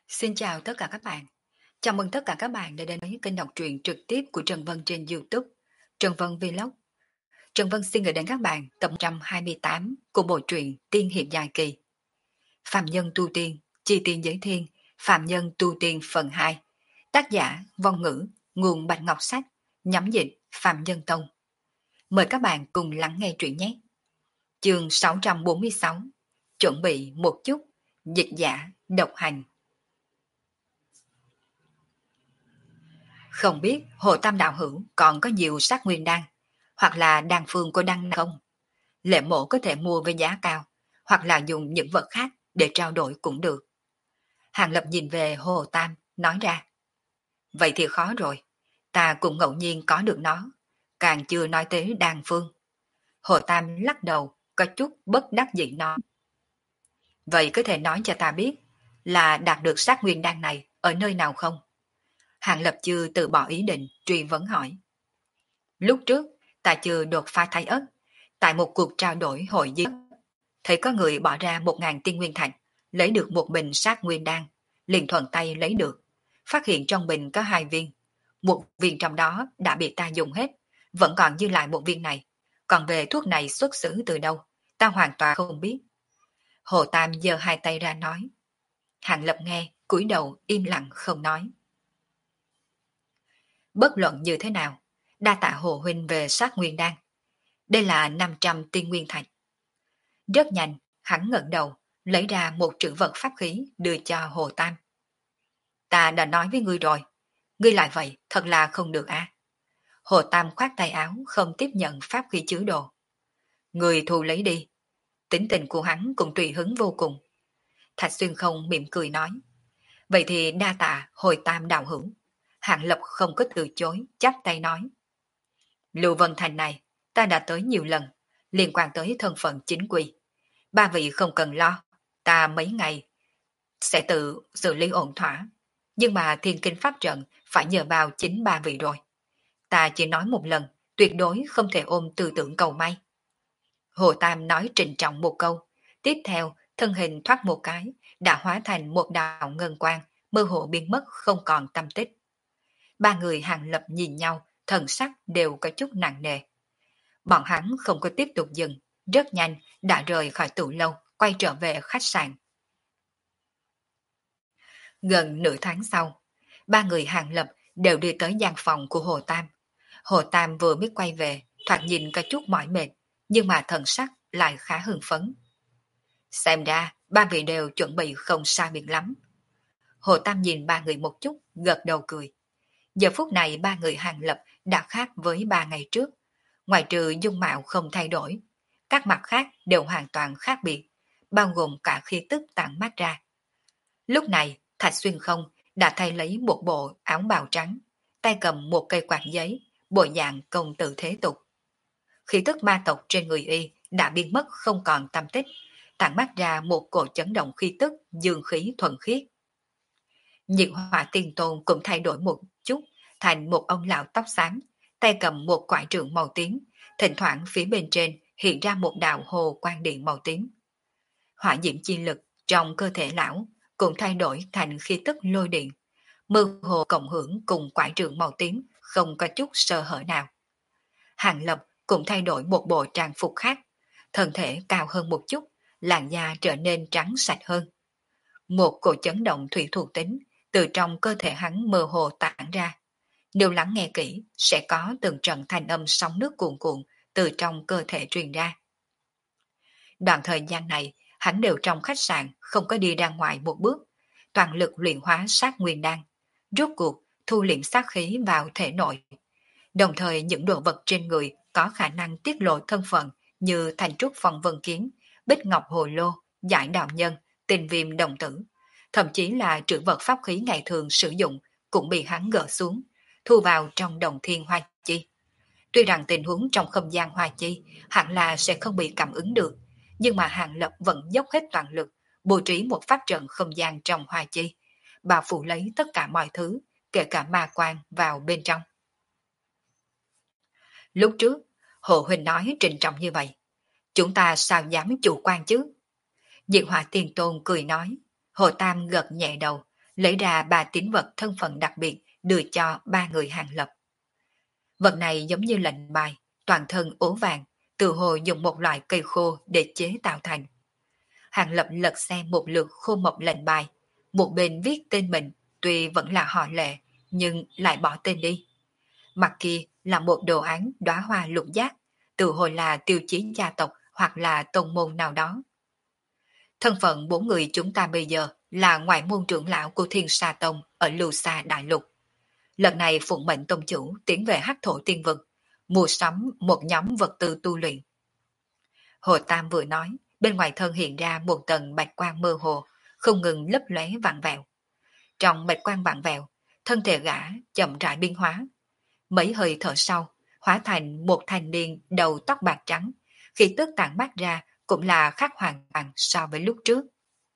Xin chào tất cả các bạn. Chào mừng tất cả các bạn đã đến với kênh đọc truyện trực tiếp của Trần Vân trên YouTube, Trần Vân Vlog. Trần Vân xin gửi đến các bạn tập 128 của bộ truyện Tiên hiệp dài kỳ. Phạm nhân tu tiên, chi tiên giới thiên, Phạm nhân tu tiên phần 2. Tác giả Vong Ngữ, nguồn Bạch Ngọc Sách, nhắm dịch Phạm Nhân Tông. Mời các bạn cùng lắng nghe truyện nhé. Chương 646. Chuẩn bị một chút, dịch giả, độc hành. Không biết Hồ Tam Đạo Hữu còn có nhiều sát nguyên đan, hoặc là đan phương của đan không? Lệ mộ có thể mua với giá cao, hoặc là dùng những vật khác để trao đổi cũng được. Hàng Lập nhìn về Hồ Tam, nói ra. Vậy thì khó rồi, ta cũng ngẫu nhiên có được nó, càng chưa nói tới đan phương. Hồ Tam lắc đầu, có chút bất đắc dĩ nói. Vậy có thể nói cho ta biết là đạt được sát nguyên đan này ở nơi nào không? Hàng Lập chưa từ bỏ ý định, truy vấn hỏi. Lúc trước, ta chưa đột phá thái ất, tại một cuộc trao đổi hội giết, thấy có người bỏ ra 1.000 tiên nguyên thạch, lấy được một bình sát nguyên đan, liền thuận tay lấy được, phát hiện trong bình có 2 viên, một viên trong đó đã bị ta dùng hết, vẫn còn dư lại một viên này, còn về thuốc này xuất xứ từ đâu, ta hoàn toàn không biết. Hồ Tam giơ 2 tay ra nói. Hàng Lập nghe, cúi đầu im lặng không nói. Bất luận như thế nào, đa tạ Hồ huynh về sát nguyên đan. Đây là 500 tiên nguyên thạch. Rất nhanh, hắn ngẩng đầu, lấy ra một trữ vật pháp khí đưa cho Hồ Tam. Ta đã nói với ngươi rồi, ngươi lại vậy thật là không được à. Hồ Tam khoát tay áo không tiếp nhận pháp khí chứa đồ. Ngươi thu lấy đi. Tính tình của hắn cũng tùy hứng vô cùng. Thạch Xuyên không mỉm cười nói. Vậy thì đa tạ Hồi Tam đạo hữu. Hạng Lập không có từ chối, chắp tay nói. Lưu Vân Thành này, ta đã tới nhiều lần, liên quan tới thân phận chính quy. Ba vị không cần lo, ta mấy ngày sẽ tự xử lý ổn thỏa. Nhưng mà thiên kinh pháp trận phải nhờ vào chính ba vị rồi. Ta chỉ nói một lần, tuyệt đối không thể ôm tư tưởng cầu may. Hồ Tam nói trịnh trọng một câu, tiếp theo thân hình thoát một cái, đã hóa thành một đạo ngân quang, mơ hồ biến mất không còn tâm tích. Ba người Hàng Lập nhìn nhau, thần sắc đều có chút nặng nề. Bọn hắn không có tiếp tục dừng, rất nhanh đã rời khỏi tủ lâu, quay trở về khách sạn. Gần nửa tháng sau, ba người Hàng Lập đều đi tới gian phòng của Hồ Tam. Hồ Tam vừa mới quay về, thoạt nhìn có chút mỏi mệt, nhưng mà thần sắc lại khá hưng phấn. Xem ra, ba vị đều chuẩn bị không sai biệt lắm. Hồ Tam nhìn ba người một chút, gật đầu cười. Giờ phút này ba người Hàng Lập đã khác với 3 ngày trước. Ngoài trừ dung mạo không thay đổi, các mặt khác đều hoàn toàn khác biệt, bao gồm cả khí tức tản mát ra. Lúc này, Thạch Xuyên không đã thay lấy một bộ áo bào trắng, tay cầm một cây quạt giấy, bộ dạng công tử thế tục. Khí tức ma tộc trên người y đã biến mất không còn tâm tích, tản mát ra một cổ chấn động khí tức dương khí thuần khiết. Nhiệt Hỏa Tiên Tôn cũng thay đổi một chút, thành một ông lão tóc xám, tay cầm một quải trượng màu tím, thỉnh thoảng phía bên trên hiện ra một đạo hồ quang điện màu tím. Hỏa diễm chi lực trong cơ thể lão cũng thay đổi thành khí tức lôi điện, mơ hồ cộng hưởng cùng quải trượng màu tím, không có chút sơ hở nào. Hàng Lập cũng thay đổi một bộ trang phục khác, thân thể cao hơn một chút, làn da trở nên trắng sạch hơn. Một cổ chấn động thủy thuộc tính từ trong cơ thể hắn mơ hồ tản ra. Nếu lắng nghe kỹ, sẽ có từng trận thanh âm sóng nước cuồn cuộn từ trong cơ thể truyền ra. Đoạn thời gian này, hắn đều trong khách sạn, không có đi ra ngoài một bước, toàn lực luyện hóa sát nguyên đan, rốt cuộc thu liệm sát khí vào thể nội. Đồng thời những đồ vật trên người có khả năng tiết lộ thân phận như thành trúc phong vân kiếm, bích ngọc hồ lô, giải đạo nhân, tình viêm đồng tử, thậm chí là trữ vật pháp khí ngày thường sử dụng cũng bị hắn gỡ xuống, thu vào trong đồng thiên hoa chi. Tuy rằng tình huống trong không gian hoa chi hẳn là sẽ không bị cảm ứng được, nhưng mà Hàng Lập vẫn dốc hết toàn lực, bố trí một pháp trận không gian trong hoa chi, bao phủ lấy tất cả mọi thứ, kể cả ma quan vào bên trong. Lúc trước, Hồ Huỳnh nói trịnh trọng như vậy, chúng ta sao dám chủ quan chứ? Diệt Hỏa Tiên Tôn cười nói, Hồ Tam gật nhẹ đầu, lấy ra 3 tín vật thân phận đặc biệt đưa cho 3 người Hàng Lập. Vật này giống như lệnh bài, toàn thân ố vàng, tự hồ dùng một loại cây khô để chế tạo thành. Hàng Lập lật xem một lượt khô mộc lệnh bài, một bên viết tên mình, tuy vẫn là họ Lệ, nhưng lại bỏ tên đi. Mặt kia là một đồ án đóa hoa lục giác, tự hồ là tiêu chí gia tộc hoặc là tôn môn nào đó. Thân phận 4 người chúng ta bây giờ là ngoại môn trưởng lão của Thiên Sa Tông ở Lưu Sa Đại Lục. Lần này phụng mệnh tông chủ tiến về Hắc Thổ Tiên Vực, mua sắm một nhóm vật tư tu luyện. Hồ Tam vừa nói, bên ngoài thân hiện ra một tầng bạch quang mơ hồ, không ngừng lấp lóe vặn vẹo. Trong bạch quang vặn vẹo, thân thể gã chậm rãi biến hóa. Mấy hơi thở sau, hóa thành một thanh niên đầu tóc bạc trắng, khi tức tản mát ra cũng là khác hoàn toàn so với lúc trước.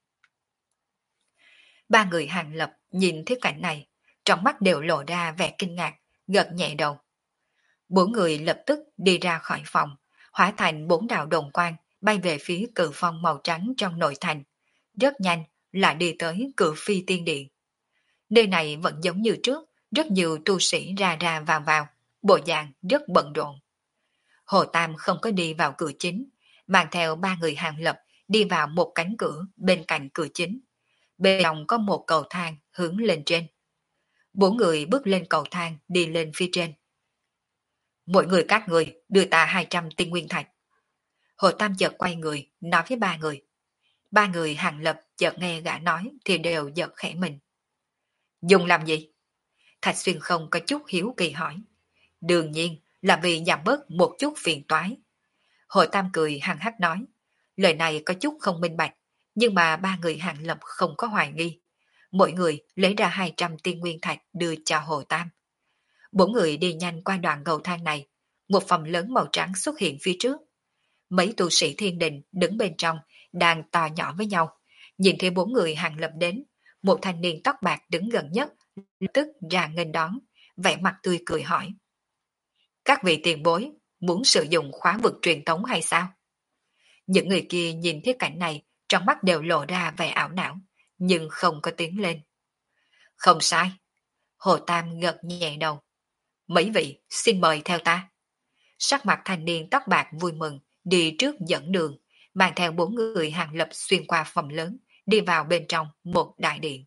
3 người Hàng Lập nhìn thấy cảnh này, trong mắt đều lộ ra vẻ kinh ngạc, gật nhẹ đầu. 4 người lập tức đi ra khỏi phòng, hóa thành 4 đạo đồn quang, bay về phía cự phong màu trắng trong nội thành. Rất nhanh lại đi tới cự phi tiên điện. Nơi này vẫn giống như trước, rất nhiều tu sĩ ra ra vào, bộ dạng rất bận rộn. Hồ Tam không có đi vào cửa chính, mang theo 3 người Hàng Lập đi vào một cánh cửa bên cạnh cửa chính. Bên trong có một cầu thang hướng lên trên. 4 người bước lên cầu thang đi lên phía trên. Mỗi người các người đưa ta 200 tinh nguyên thạch. Hồ Tam chợt quay người, nói với 3 người. 3 người Hàng Lập chợt nghe gã nói thì đều giật khẽ mình. Dùng làm gì? Thạch Xuyên không có chút hiếu kỳ hỏi. Đương nhiên là vì giảm bớt một chút phiền toái. Hồ Tam cười hằng hắc nói. Lời này có chút không minh bạch, nhưng mà 3 người Hàng Lập không có hoài nghi. Mỗi người lấy ra 200 tiên nguyên thạch đưa cho Hồ Tam. 4 người đi nhanh qua đoạn cầu thang này, một phòng lớn màu trắng xuất hiện phía trước. Mấy tu sĩ thiên đình đứng bên trong, đang to nhỏ với nhau. Nhìn thấy 4 người Hàng Lập đến, một thanh niên tóc bạc đứng gần nhất, lập tức ra nghênh đón, vẻ mặt tươi cười hỏi. Các vị tiền bối, muốn sử dụng khóa vực truyền tống hay sao? Những người kia nhìn thấy cảnh này, trong mắt đều lộ ra vẻ ảo não, nhưng không có tiếng lên. Không sai. Hồ Tam gật nhẹ đầu. Mấy vị, xin mời theo ta. Sắc mặt thanh niên tóc bạc vui mừng, đi trước dẫn đường, mang theo 4 người Hàng Lập xuyên qua phòng lớn, đi vào bên trong một đại điện.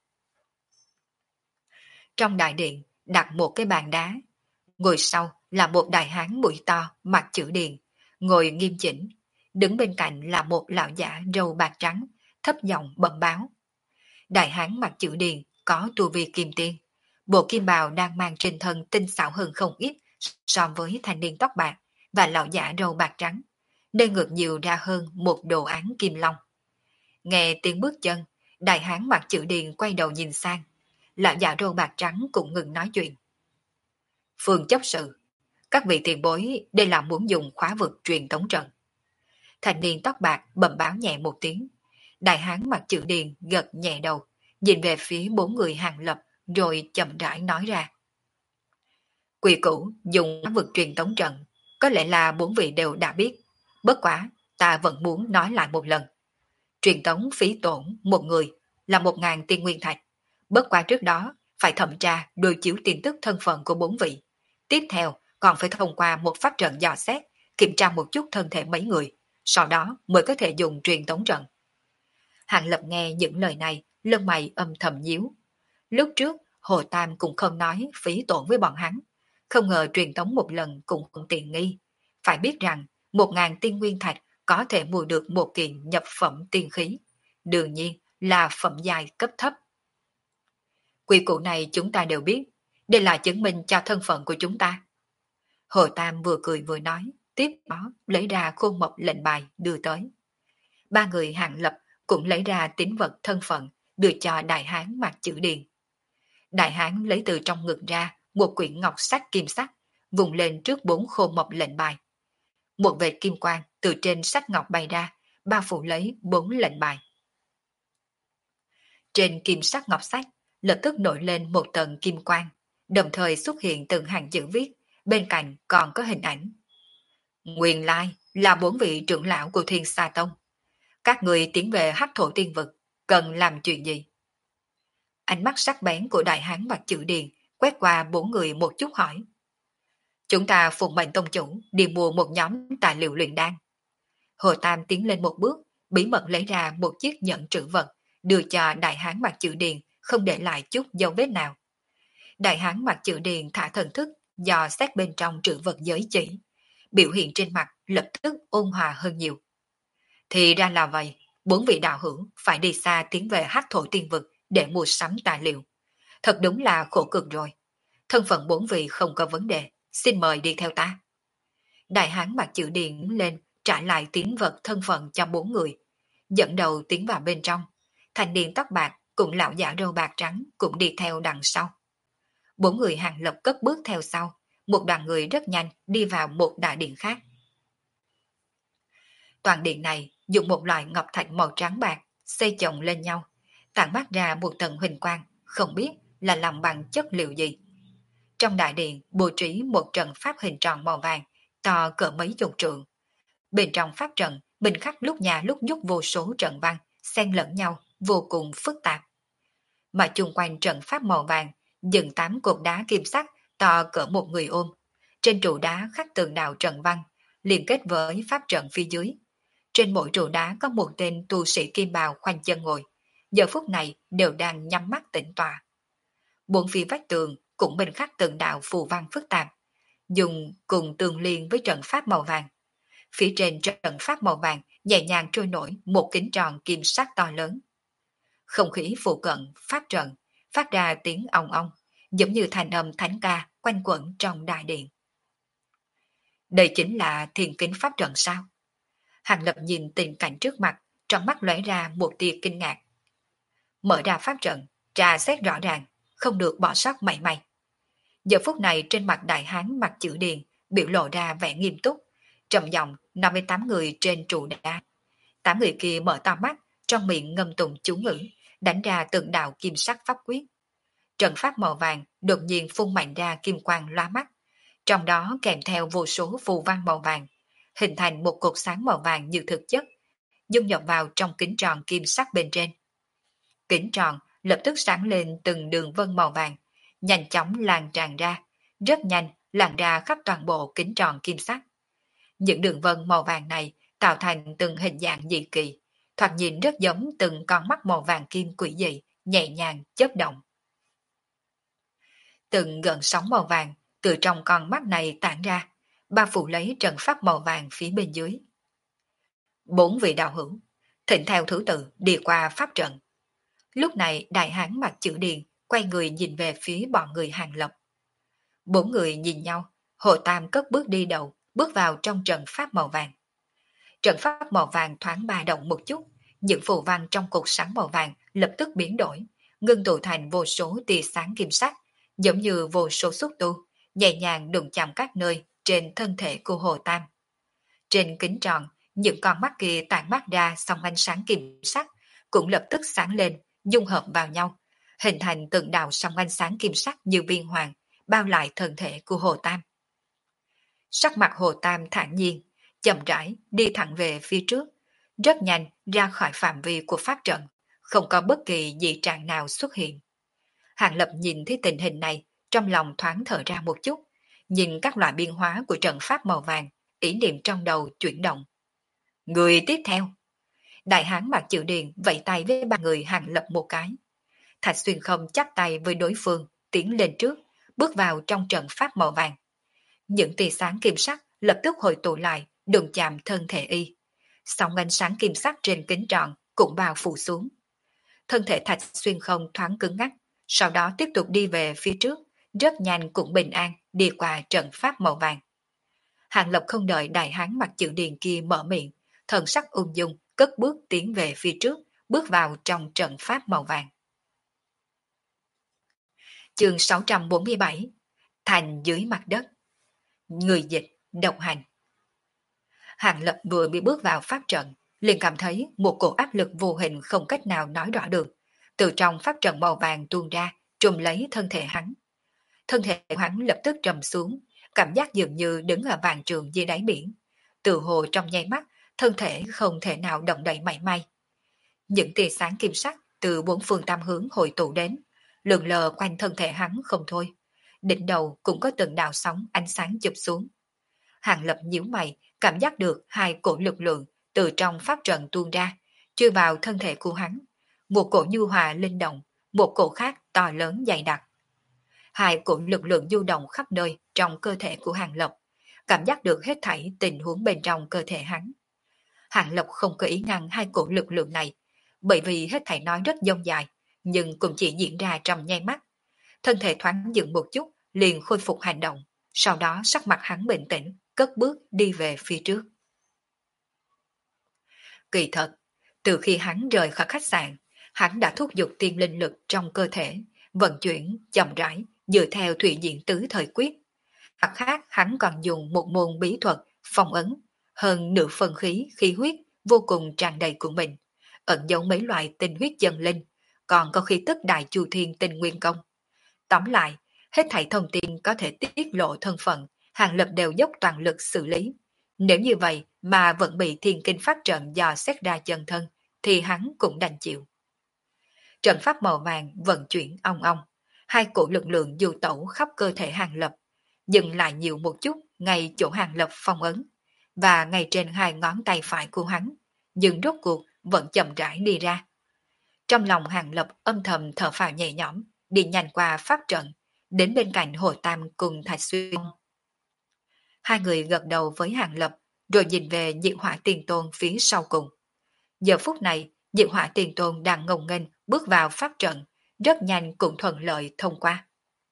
Trong đại điện đặt một cái bàn đá, ngồi sau là một đại hán mũi to, mặt chữ điền, ngồi nghiêm chỉnh. Đứng bên cạnh là một lão giả râu bạc trắng, thấp giọng bẩm báo. Đại hán mặt chữ điền có tu vi kim tiên. Bộ kim bào đang mang trên thân tinh xảo hơn không ít so với thanh niên tóc bạc và lão giả râu bạc trắng, nơi ngược nhiều ra hơn một đồ án kim long. Nghe tiếng bước chân, đại hán mặt chữ điền quay đầu nhìn sang. Lão giả râu bạc trắng cũng ngừng nói chuyện. Phương chấp sự, các vị tiền bối đây là muốn dùng khóa vực truyền tống trận. Thanh niên tóc bạc bẩm báo nhẹ một tiếng. Đại hán mặt chữ điền gật nhẹ đầu, nhìn về phía 4 người Hàng Lập rồi chậm rãi nói ra. Quy củ dùng khóa vực truyền tống trận, có lẽ là 4 vị đều đã biết. Bất quá, ta vẫn muốn nói lại một lần. Truyền tống phí tổn một người là 1.000 tiên nguyên thạch. Bất quá trước đó phải thẩm tra đối chiếu tin tức thân phận của 4 vị. Tiếp theo còn phải thông qua một pháp trận dò xét, kiểm tra một chút thân thể mấy người, sau đó mới có thể dùng truyền tống trận. Hàng Lập nghe những lời này, lông mày âm thầm nhíu. Lúc trước, Hồ Tam cũng không nói phí tổn với bọn hắn. Không ngờ truyền tống một lần cũng không tiện nghi. Phải biết rằng, 1.000 tiên nguyên thạch có thể mua được một kiện nhập phẩm tiên khí. Đương nhiên là phẩm giai cấp thấp. Quy củ này chúng ta đều biết. Đây là chứng minh cho thân phận của chúng ta. Hồ Tam vừa cười vừa nói, tiếp đó lấy ra khuôn mộc lệnh bài đưa tới. 3 người Hàng Lập cũng lấy ra tín vật thân phận đưa cho đại hán mặt chữ điền. Đại hán lấy từ trong ngực ra một quyển ngọc sách kim sắc, vùng lên trước 4 khuôn mộc lệnh bài. Một vệt kim quang từ trên sách ngọc bay ra, bao phủ lấy 4 lệnh bài. Trên kim sắc ngọc sách lập tức nổi lên một tầng kim quang, đồng thời xuất hiện từng hàng chữ viết, bên cạnh còn có hình ảnh. Nguyên lai là 4 vị trưởng lão của Thiên Sa Tông. Các người tiến về Hắc Thổ Tiên Vực, cần làm chuyện gì? Ánh mắt sắc bén của đại hán mặt chữ điền quét qua bốn người một chút hỏi. Chúng ta phụng mệnh tông chủ đi mua một nhóm tài liệu luyện đan. Hồ Tam tiến lên một bước, bí mật lấy ra một chiếc nhẫn trữ vật, đưa cho đại hán mặt chữ điền, không để lại chút dấu vết nào. Đại hán mặt chữ điền thả thần thức, dò xét bên trong trữ vật giới chỉ. Biểu hiện trên mặt lập tức ôn hòa hơn nhiều. Thì ra là vậy, bốn vị đạo hữu phải đi xa tiến về Hắc Thổ Tiên Vực để mua sắm tài liệu. Thật đúng là khổ cực rồi. Thân phận bốn vị không có vấn đề, xin mời đi theo ta. Đại hán mặt chữ điền lên, trả lại tín vật thân phận cho bốn người. Dẫn đầu tiến vào bên trong. Thanh niên tóc bạc cùng lão giả râu bạc trắng cũng đi theo đằng sau. Bốn người hàng lập cất bước theo sau. Một đoàn người rất nhanh đi vào một đại điện khác. Toàn điện này dùng một loại ngọc thạch màu trắng bạc xây chồng lên nhau, tản mát ra một tầng huỳnh quang, không biết là làm bằng chất liệu gì. Trong đại điện bố trí một trận pháp hình tròn màu vàng, to cỡ mấy chục trượng. Bên trong pháp trận, bình khắc lúc nhà lúc nhúc vô số trận văn, xen lẫn nhau, vô cùng phức tạp. Mà chung quanh trận pháp màu vàng, dựng 8 cột đá kim sắc to cỡ một người ôm. Trên trụ đá khắc tượng đạo trận văn, liên kết với pháp trận phía dưới. Trên mỗi trụ đá có một tên tu sĩ kim bào khoanh chân ngồi, giờ phút này đều đang nhắm mắt tĩnh tọa. Bốn phía vách tường cũng bình khắc tượng đạo phù văn phức tạp, dùng cùng tương liên với trận pháp màu vàng. Phía trên trận pháp màu vàng nhẹ nhàng trôi nổi một kính tròn kim sắc to lớn. Không khí phụ cận pháp trận phát ra tiếng ong ong, giống như thành âm thánh ca quanh quẩn trong đại điện. Đây chính là thiền kính pháp trận sao? Hàng Lập nhìn tình cảnh trước mặt, trong mắt lóe ra một tia kinh ngạc. Mở ra pháp trận, trà xét rõ ràng, không được bỏ sót mảy may. Giờ phút này trên mặt đại hán mặt chữ điền biểu lộ ra vẻ nghiêm túc, trầm giọng nói với 8 người trên trụ đá. 8 người kia mở to mắt, trong miệng ngâm tụng chú ngữ, đánh ra từng đạo kim sắc pháp quyết. Trận pháp màu vàng đột nhiên phun mạnh ra kim quang lóa mắt, trong đó kèm theo vô số phù văn màu vàng, hình thành một cột sáng màu vàng như thực chất, dung nhập vào trong kính tròn kim sắc bên trên. Kính tròn lập tức sáng lên từng đường vân màu vàng, nhanh chóng lan tràn ra, rất nhanh lan ra khắp toàn bộ kính tròn kim sắc. Những đường vân màu vàng này tạo thành từng hình dạng dị kỳ, thoạt nhìn rất giống từng con mắt màu vàng kim quỷ dị, nhẹ nhàng chớp động. Từng gợn sóng màu vàng từ trong con mắt này tản ra, bao phủ lấy trận pháp màu vàng phía bên dưới. 4 vị đạo hữu, thỉnh theo thứ tự đi qua pháp trận. Lúc này đại hán mặt chữ điền quay người nhìn về phía bọn người Hàng Lập. 4 người nhìn nhau, Hồ Tam cất bước đi đầu, bước vào trong trận pháp màu vàng. Trận pháp màu vàng thoáng ba động một chút, những phù văn trong cột sáng màu vàng lập tức biến đổi, ngưng tụ thành vô số tia sáng kim sắc, giống như vô số xúc tu, nhẹ nhàng đụng chạm các nơi trên thân thể của Hồ Tam. Trên kính tròn, những con mắt kia tản mát ra song ánh sáng kim sắc, cũng lập tức sáng lên, dung hợp vào nhau, hình thành từng đạo song ánh sáng kim sắc như viên hoàng, bao lại thân thể của Hồ Tam. Sắc mặt Hồ Tam thản nhiên, chậm rãi đi thẳng về phía trước, rất nhanh ra khỏi phạm vi của pháp trận, không có bất kỳ dị trạng nào xuất hiện. Hàng Lập nhìn thấy tình hình này, trong lòng thoáng thở ra một chút, nhìn các loại biến hóa của trận pháp màu vàng, ý niệm trong đầu chuyển động. Người tiếp theo. Đại hán mặt chữ điền vẫy tay với ba người Hàng Lập một cái. Thạch Xuyên không chắp tay với đối phương, tiến lên trước, bước vào trong trận pháp màu vàng. Những tia sáng kim sắc lập tức hồi tụ lại, đụng chạm thân thể y. Sóng ánh sáng kim sắc trên kính tròn cũng bao phủ xuống. Thân thể Thạch Xuyên không thoáng cứng ngắc, sau đó tiếp tục đi về phía trước, rất nhanh cũng bình an đi qua trận pháp màu vàng. Hàng Lập không đợi đại hán mặt chữ điền kia mở miệng, thần sắc ung dung cất bước tiến về phía trước, bước vào trong trận pháp màu vàng. Chương 647, Thành dưới mặt đất. Người dịch, độc hành. Hàng Lập vừa mới bước vào pháp trận, liền cảm thấy một cổ áp lực vô hình không cách nào nói rõ được, từ trong pháp trận màu vàng tuôn ra, trùm lấy thân thể hắn. Thân thể hắn lập tức trầm xuống, cảm giác dường như đứng ở vạn trường dưới đáy biển. Từ hồ trong nháy mắt, thân thể không thể nào động đậy mảy may. Những tia sáng kim sắc từ bốn phương tam hướng hội tụ đến, lượn lờ quanh thân thể hắn không thôi. Đỉnh đầu cũng có từng đạo sóng ánh sáng chụp xuống. Hàng Lập nhíu mày, cảm giác được hai cổ lực lượng từ trong pháp trận tuôn ra, chui vào thân thể của hắn. Một cổ nhu hòa linh động, một cổ khác to lớn dày đặc. Hai cổ lực lượng du động khắp nơi trong cơ thể của Hàng Lập, cảm giác được hết thảy tình huống bên trong cơ thể hắn. Hàng Lập không có ý ngăn hai cổ lực lượng này, bởi vì hết thảy nói rất dông dài, nhưng cũng chỉ diễn ra trong nháy mắt. Thân thể thoáng dừng một chút, liền khôi phục hành động, sau đó sắc mặt hắn bình tĩnh, cất bước đi về phía trước. Kỳ thật, từ khi hắn rời khỏi khách sạn, hắn đã thúc giục tiên linh lực trong cơ thể, vận chuyển chậm rãi dựa theo thủy diện tứ thời quyết. Mặt khác, hắn còn dùng một môn bí thuật phong ấn, hơn nửa phần khí khí huyết vô cùng tràn đầy của mình, ẩn giấu mấy loại tinh huyết chân linh, còn có khí tức đại chu thiên tinh nguyên công. Tóm lại, hết thảy thông tin có thể tiết lộ thân phận, Hàng Lập đều dốc toàn lực xử lý. Nếu như vậy mà vẫn bị thiên kinh pháp trận dò xét ra chân thân, thì hắn cũng đành chịu. Trận pháp màu vàng vận chuyển ong ong, hai cổ lực lượng du tẩu khắp cơ thể Hàng Lập, dừng lại nhiều một chút ngay chỗ Hàng Lập phong ấn, và ngay trên hai ngón tay phải của hắn, nhưng rốt cuộc vẫn chậm rãi đi ra. Trong lòng Hàng Lập âm thầm thở phào nhẹ nhõm, đi nhanh qua pháp trận, đến bên cạnh Hồ Tam cùng Thạch Xuyên. Hai người gật đầu với Hàng Lập, rồi nhìn về Diệu Hỏa Tiền Tôn phía sau cùng. Giờ phút này, Diệu Hỏa Tiền Tôn đang ngông nghênh bước vào pháp trận, rất nhanh cũng thuận lợi thông qua.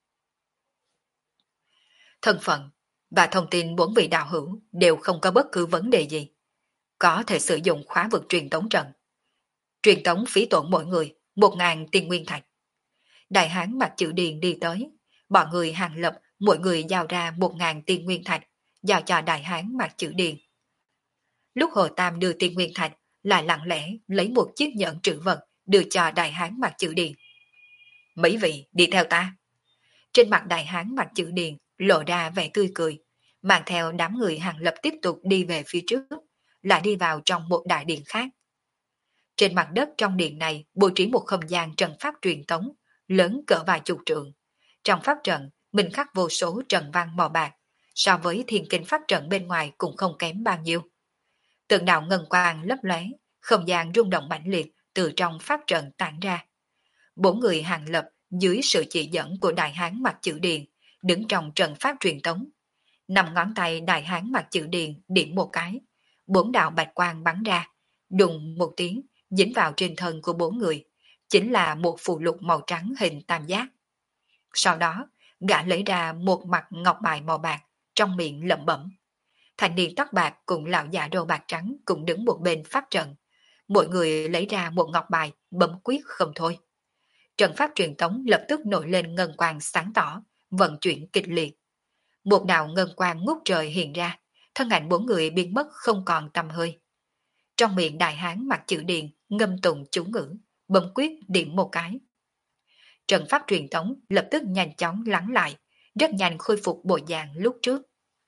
Thân phận và thông tin bốn vị đạo hữu đều không có bất cứ vấn đề gì. Có thể sử dụng khóa vực truyền tống trận. Truyền tống phí tổn mỗi người 1.000 tiên nguyên thạch. Đại hán mặc chữ điền đi tới, bọn người Hàng Lập mỗi người giao ra 1.000 tiên nguyên thạch, giao cho đại hán mặc chữ điền. Lúc Hồ Tam đưa tiên nguyên thạch, lại lặng lẽ lấy một chiếc nhẫn trữ vật đưa cho đại hán mặc chữ điền. Mấy vị đi theo ta. Trên mặt đại hán mặc chữ điền lộ ra vẻ tươi cười, mang theo đám người Hàng Lập tiếp tục đi về phía trước, lại đi vào trong một đại điện khác. Trên mặt đất trong điện này bố trí một không gian trận pháp truyền tống, lớn cỡ vài chục trượng. Trong pháp trận, mình khắc vô số trận văn màu bạc, so với thiên kinh pháp trận bên ngoài cũng không kém bao nhiêu. Từng đạo ngân quang lấp lóe, không gian rung động mãnh liệt từ trong pháp trận tản ra. Bốn người Hàng Lập dưới sự chỉ dẫn của đại hán mặc chữ điền, đứng trong trận pháp truyền tống. Nằm ngón tay đại hán mặc chữ điền điểm một cái, bốn đạo bạch quang bắn ra, đùng một tiếng dính vào trên thân của bốn người, chính là một phù lục màu trắng hình tam giác. Sau đó, gã lấy ra một mặt ngọc bài màu bạc, trong miệng lẩm bẩm. Thanh niên tóc bạc cùng lão già râu bạc trắng cũng đứng một bên pháp trận. Mỗi người lấy ra một ngọc bài, bấm quyết không thôi. Trận pháp truyền tống lập tức nổi lên ngân quang sáng tỏ, vận chuyển kịch liệt. Một đạo ngân quang ngút trời hiện ra, thân ảnh bốn người biến mất không còn tăm hơi. Trong miệng đại hán mặc chữ điền, ngâm tụng chú ngữ, bấm quyết điểm một cái. Trận pháp truyền tống lập tức nhanh chóng lắng lại, rất nhanh khôi phục bộ dạng lúc trước.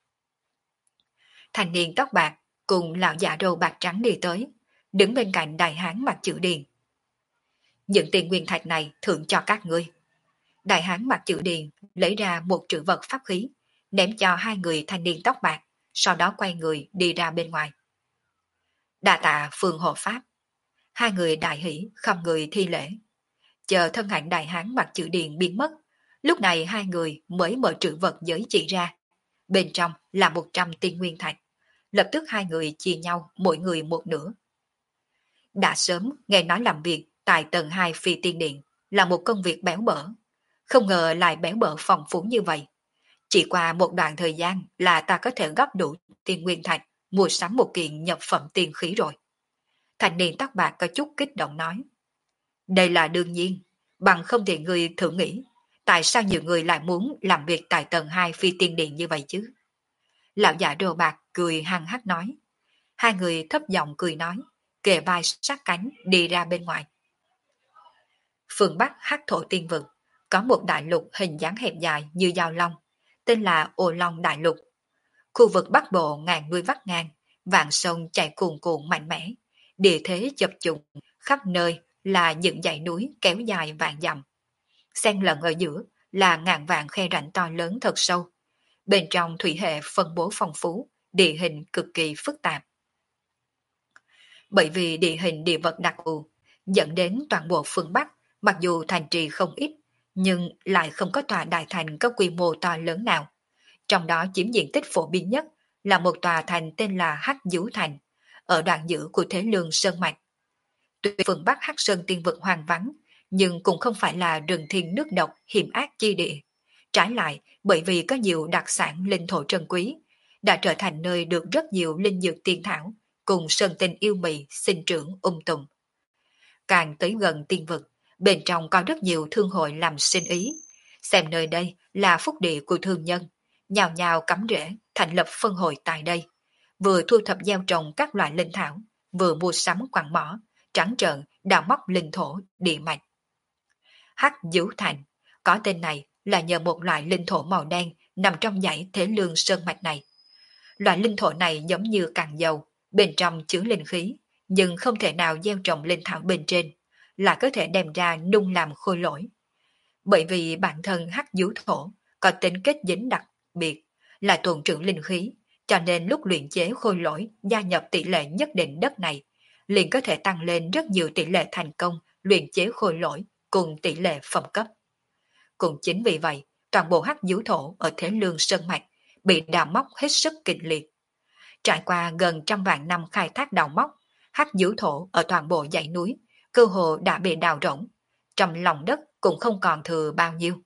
Thanh niên tóc bạc cùng lão già râu bạc trắng đi tới, đứng bên cạnh đại hán mặc chữ điền. Những tiền nguyên thạch này thưởng cho các ngươi. Đại hán mặc chữ điền lấy ra một trữ vật pháp khí, ném cho hai người thanh niên tóc bạc, sau đó quay người đi ra bên ngoài. Đa tạ Phương hộ pháp. Hai người đại hỷ không người thi lễ. Chờ thân ảnh đại hán mặc chữ điền biến mất, lúc này hai người mới mở trữ vật giới chỉ ra. Bên trong là 100 tiên nguyên thạch. Lập tức hai người chia nhau mỗi người một nửa. Đã sớm nghe nói làm việc tại tầng 2 phi tiên điện là một công việc béo bở. Không ngờ lại béo bở phong phú như vậy. Chỉ qua một đoạn thời gian là ta có thể góp đủ tiền nguyên thạch mua sắm một kiện nhập phẩm tiên khí rồi. Thanh niên tóc bạc có chút kích động nói. Đây là đương nhiên, bằng không thì người thử nghĩ, tại sao nhiều người lại muốn làm việc tại tầng 2 phi tiên điện như vậy chứ? Lão già đồ bạc cười hăng hắc nói. Hai người thấp giọng cười nói, kề vai sát cánh đi ra bên ngoài. Phương Bắc hắc thổ tiên vực, có một đại lục hình dáng hẹp dài như dao long, tên là Ô Long Đại Lục. Khu vực Bắc Bộ ngàn núi vắt ngang, vạn sông chảy cuồn cuộn mạnh mẽ, địa thế chập trùng, khắp nơi là những dãy núi kéo dài vạn dặm. xen lẫn ở giữa là ngàn vạn khe rãnh to lớn thật sâu. Bên trong thủy hệ phân bố phong phú, địa hình cực kỳ phức tạp. Bởi vì địa hình địa vật đặc thù, dẫn đến toàn bộ phương Bắc, mặc dù thành trì không ít, nhưng lại không có tòa đại thành có quy mô to lớn nào. Trong đó chiếm diện tích phổ biến nhất là một tòa thành tên là Hắc Dú Thành, ở đoạn giữa của Thế Lương Sơn Mạch. Tuy phương Bắc Hắc Sơn Tiên Vực hoang vắng, nhưng cũng không phải là rừng thiên nước độc hiểm ác chi địa. Trái lại, bởi vì có nhiều đặc sản linh thổ trân quý, đã trở thành nơi được rất nhiều linh dược tiên thảo cùng sơn tinh yêu mị sinh trưởng tùng. Càng tới gần tiên vực, bên trong có rất nhiều thương hội làm sinh ý. Xem nơi đây là phúc địa của thương nhân, nhào nhào cắm rễ, thành lập phân hội tại đây. Vừa thu thập gieo trồng các loại linh thảo, vừa mua sắm quặng mỏ, trắng trợn đào móc linh thổ, địa mạch. Hắc Dữ Thành, có tên này là nhờ một loại linh thổ màu đen nằm trong dãy Thế Lương Sơn Mạch này. Loại linh thổ này giống như càng dầu, bên trong chứa linh khí, nhưng không thể nào gieo trồng linh thảo bên trên, là có thể đem ra nung làm khôi lỗi. Bởi vì bản thân hắc dú thổ có tính kết dính đặc biệt, là tồn trữ linh khí, cho nên lúc luyện chế khôi lỗi gia nhập tỷ lệ nhất định đất này, liền có thể tăng lên rất nhiều tỷ lệ thành công luyện chế khôi lỗi cùng tỷ lệ phẩm cấp. Cũng chính vì vậy, toàn bộ hắc dú thổ ở Thế Lương Sơn Mạch bị đào móc hết sức kịch liệt. Trải qua gần trăm vạn năm khai thác đào móc, hắc dữ thổ ở toàn bộ dãy núi, cơ hồ đã bị đào rỗng, trong lòng đất cũng không còn thừa bao nhiêu.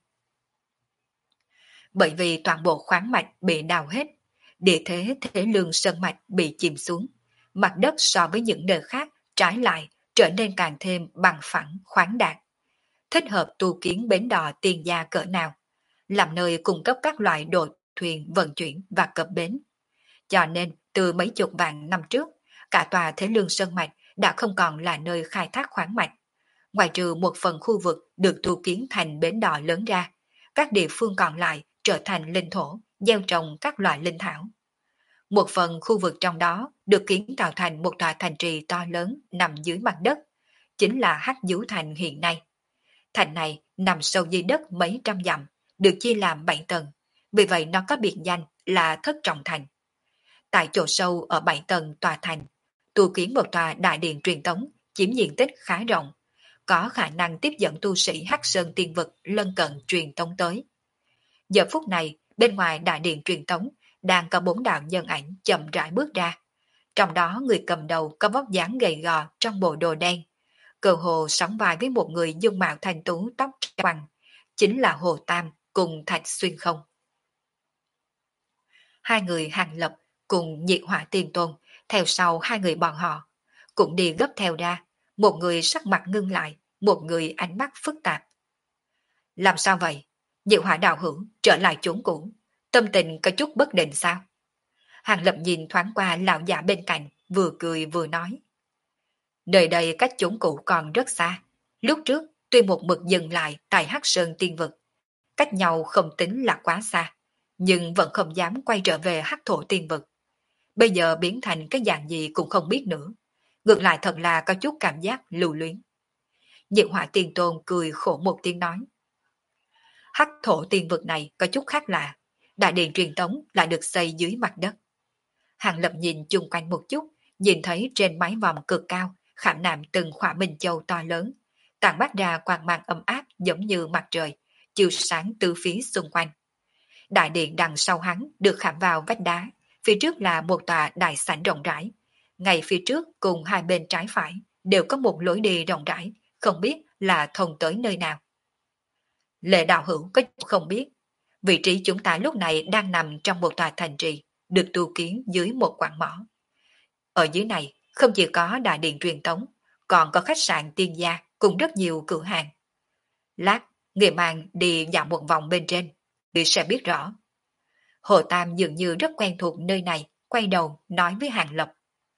Bởi vì toàn bộ khoáng mạch bị đào hết, địa thế Thế Lương Sơn Mạch bị chìm xuống, mặt đất so với những nơi khác trái lại trở nên càng thêm bằng phẳng khoáng đạt, thích hợp tu kiến bến đò tiền gia cỡ nào, làm nơi cung cấp các loại đồ thuyền vận chuyển và cập bến. Cho nên, từ mấy chục vạn năm trước, cả tòa Thế Lương Sơn Mạch đã không còn là nơi khai thác khoáng mạch. Ngoài trừ một phần khu vực được tu kiến thành bến đò lớn ra, các địa phương còn lại trở thành linh thổ, gieo trồng các loại linh thảo. Một phần khu vực trong đó được kiến tạo thành một tòa thành trì to lớn nằm dưới mặt đất, chính là Hắc Dú Thành hiện nay. Thành này nằm sâu dưới đất mấy trăm dặm, được chia làm 7 tầng, vì vậy nó có biệt danh là Thất Trọng Thành. Tại chỗ sâu ở 7 tầng tòa thành, tu kiến một tòa đại điện truyền tống chiếm diện tích khá rộng, có khả năng tiếp dẫn tu sĩ Hắc Sơn Tiên Vực lân cận truyền tống tới. Giờ phút này, bên ngoài đại điện truyền tống đang có 4 đạo nhân ảnh chậm rãi bước ra. Trong đó người cầm đầu có vóc dáng gầy gò trong bộ đồ đen, cơ hồ sóng vai với một người dung mạo thanh tú tóc quằn, chính là Hồ Tam cùng Thạch Xuyên Không. Hai người Hàng Lập cùng Nhiệt Hỏa Tiên Tôn theo sau hai người bọn họ, cũng đi gấp theo ra, một người sắc mặt ngưng lại, một người ánh mắt phức tạp. Làm sao vậy? Nhiệt Hỏa đạo hữu trở lại chốn cũ, tâm tình có chút bất định sao? Hàng Lập nhìn thoáng qua lão giả bên cạnh, vừa cười vừa nói. Nơi đây cách chốn cũ còn rất xa. Lúc trước tuy một mực dừng lại tại Hắc Sơn Tiên Vực, cách nhau không tính là quá xa, nhưng vẫn không dám quay trở về Hắc Thổ Tiên Vực. Bây giờ biến thành cái dạng gì cũng không biết nữa. Ngược lại thật là có chút cảm giác lưu luyến. Nhiệt Hỏa Tiên Tôn cười khổ một tiếng nói. Hắc Thổ Tiên Vực này có chút khác lạ. Đại điện truyền tống lại được xây dưới mặt đất. Hàng Lập nhìn chung quanh một chút, nhìn thấy trên mái vòm cực cao khảm nạm từng khỏa minh châu to lớn, tản mát ra quang mang ấm áp giống như mặt trời, chiếu sáng từ phía xung quanh. Đại điện đằng sau hắn được khảm vào vách đá, phía trước là một tòa đại sảnh rộng rãi. Ngay phía trước cùng hai bên trái phải đều có một lối đi rộng rãi, không biết là thông tới nơi nào. Lệ đạo hữu có không biết, vị trí chúng ta lúc này đang nằm trong một tòa thành trì, được tu kiến dưới một quặng mỏ. Ở dưới này không chỉ có đại điện truyền tống, còn có khách sạn tiên gia cùng rất nhiều cửa hàng. Lát, người mang đi dạo một vòng bên trên, thì sẽ biết rõ. Hồ Tam dường như rất quen thuộc nơi này, quay đầu nói với Hàng Lập.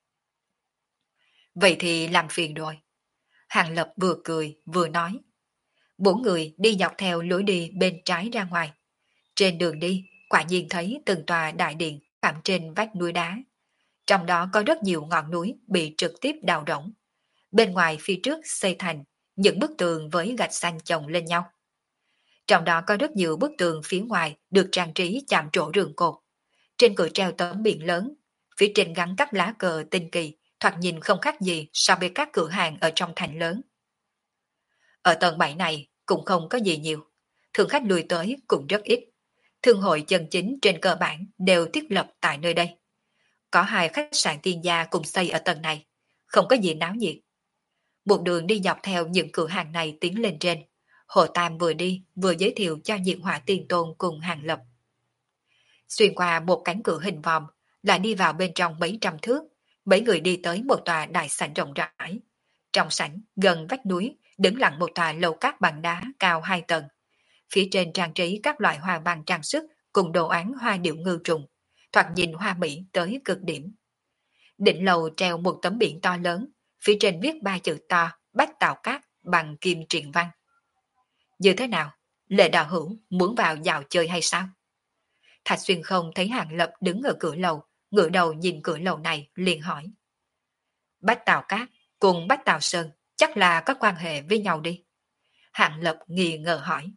Vậy thì làm phiền rồi. Hàng Lập vừa cười vừa nói. 4 người đi dọc theo lối đi bên trái ra ngoài. Trên đường đi, quả nhiên thấy từng tòa đại điện khảm trên vách núi đá. Trong đó có rất nhiều ngọn núi bị trực tiếp đào rỗng. Bên ngoài phía trước xây thành những bức tường với gạch xanh chồng lên nhau. Trong đó có rất nhiều bức tường phía ngoài được trang trí chạm trổ rường cột. Trên cửa treo tấm biển lớn, phía trên gắn các lá cờ tinh kỳ, thoạt nhìn không khác gì so với các cửa hàng ở trong thành lớn. Ở tầng 7 này cũng không có gì nhiều, thường khách lui tới cũng rất ít. Thương hội chân chính trên cơ bản đều thiết lập tại nơi đây. Có 2 khách sạn tiên gia cùng xây ở tầng này, không có gì náo nhiệt. Một đường đi dọc theo những cửa hàng này tiến lên trên. Hồ Tam vừa đi vừa giới thiệu cho Diệu Hỏa Tiên Tôn cùng Hàng Lập. Xuyên qua một cánh cửa hình vòm, lại đi vào bên trong mấy trăm thước, mấy người đi tới một tòa đại sảnh rộng rãi. Trong sảnh, gần vách núi, đứng lặng một tòa lầu cát bằng đá cao 2 tầng. Phía trên trang trí các loại hoa văn trang sức cùng đồ án hoa điệu ngư trùng, thoạt nhìn hoa mỹ tới cực điểm. Đỉnh lầu treo một tấm biển to lớn, phía trên viết 3 chữ to Bách Tạo Cát bằng kim triện văn. Như thế nào? Lệ đạo hữu muốn vào dạo chơi hay sao? Thạch Xuyên không thấy Hàng Lập đứng ở cửa lầu, ngửa đầu nhìn cửa lầu này liền hỏi. Bách Tào Cát cùng Bách Tào Sơn chắc là có quan hệ với nhau đi. Hàng Lập nghi ngờ hỏi.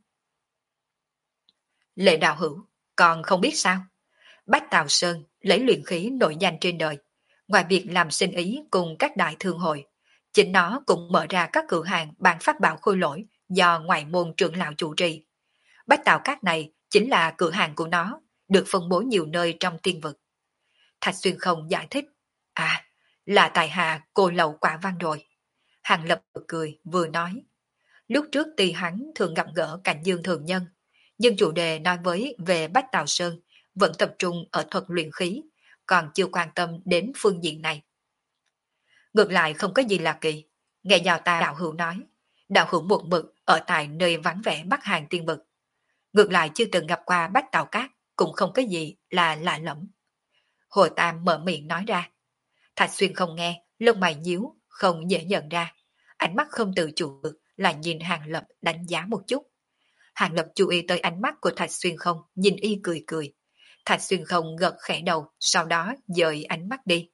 Lệ đạo hữu, còn không biết sao? Bách Tào Sơn lấy luyện khí nổi danh trên đời. Ngoài việc làm sinh ý cùng các đại thương hội, chính nó cũng mở ra các cửa hàng bán pháp bảo khôi lỗi do ngoại môn trưởng lão chủ trì. Bách Tào Cát này chính là cửa hàng của nó, được phân bố nhiều nơi trong tiên vực. Thạch Xuyên không giải thích. À, là tại hạ cô lậu quả văn rồi. Hàng Lập cười vừa nói. Lúc trước tuy hắn thường gặp gỡ Cảnh Dương thường nhân, nhưng chủ đề nói với về Bách Tào Sơn vẫn tập trung ở thuật luyện khí, còn chưa quan tâm đến phương diện này. Ngược lại không có gì là kỳ. Nghe vào ta đạo hữu nói, đạo hữu một mực ở tại nơi vắng vẻ Bắc Hàng tiên vực. Ngược lại chưa từng gặp qua Bách Tào Cát, cũng không có gì là lạ lẫm. Hồ Tam mở miệng nói ra. Thạch Xuyên không nghe, lông mày nhíu, không dễ nhận ra. Ánh mắt không tự chủ được là nhìn Hàng Lập đánh giá một chút. Hàng Lập chú ý tới ánh mắt của Thạch Xuyên không, nhìn y cười cười. Thạch Xuyên không gật khẽ đầu, sau đó dời ánh mắt đi.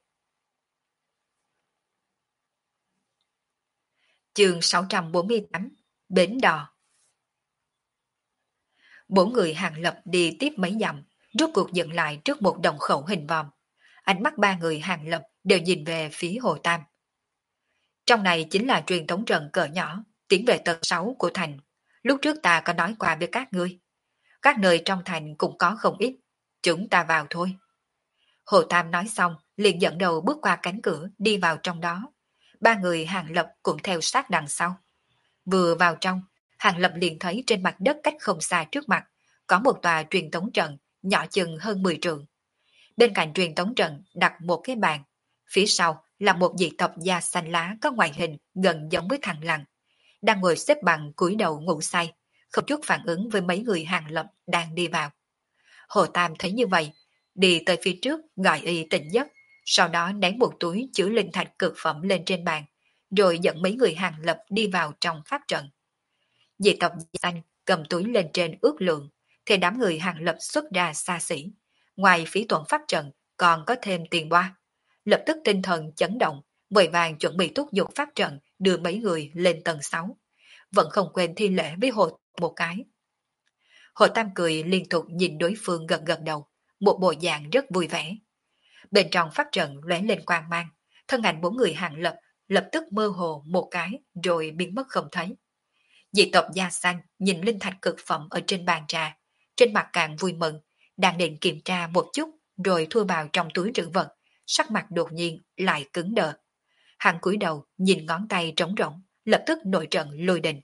Chương 648, Bến Đò. Bốn người Hàng Lập đi tiếp mấy dặm, rốt cuộc dừng lại trước một đồng khẩu hình vòm. Ánh mắt ba người Hàng Lập đều nhìn về phía Hồ Tam. Trong này chính là truyền thống trận cỡ nhỏ, tiến về tầng 6 của thành. Lúc trước ta có nói qua với các ngươi. Các nơi trong thành cũng có không ít. Chúng ta vào thôi. Hồ Tam nói xong, liền dẫn đầu bước qua cánh cửa đi vào trong đó. Ba người Hàng Lập cũng theo sát đằng sau. Vừa vào trong, Hàng Lập liền thấy trên mặt đất cách không xa trước mặt, có một tòa truyền tống trận nhỏ chừng hơn 10 trượng. Bên cạnh truyền tống trận đặt một cái bàn, phía sau là một dị tộc da xanh lá có ngoại hình gần giống với thằng lằn, đang ngồi xếp bằng cúi đầu ngủ say, không chút phản ứng với mấy người Hàng Lập đang đi vào. Hồ Tam thấy như vậy, đi tới phía trước gọi y tỉnh giấc, sau đó ném một túi chứa linh thạch cực phẩm lên trên bàn, rồi dẫn mấy người Hàng Lập đi vào trong pháp trận. Dị tộc xanh cầm túi lên trên ước lượng, thì đám người Hàng Lập xuất ra xa xỉ. Ngoài phí tuần pháp trận còn có thêm tiền boa. Lập tức tinh thần chấn động, vội vàng chuẩn bị thúc giục pháp trận đưa mấy người lên tầng 6. Vẫn không quên thi lễ với Hồ một cái. Hồ Tam cười liên tục nhìn đối phương gật gật đầu, một bộ dạng rất vui vẻ. Bên trong pháp trận lóe lên quang mang, thân ảnh bốn người Hàng Lập lập tức mơ hồ một cái rồi biến mất không thấy. Dị tộc da xanh nhìn linh thạch cực phẩm ở trên bàn trà, trên mặt càng vui mừng, đang định kiểm tra một chút rồi thu vào trong túi trữ vật, sắc mặt đột nhiên lại cứng đờ. Hắn cúi đầu nhìn ngón tay trống rỗng, lập tức nổi trận lôi đình.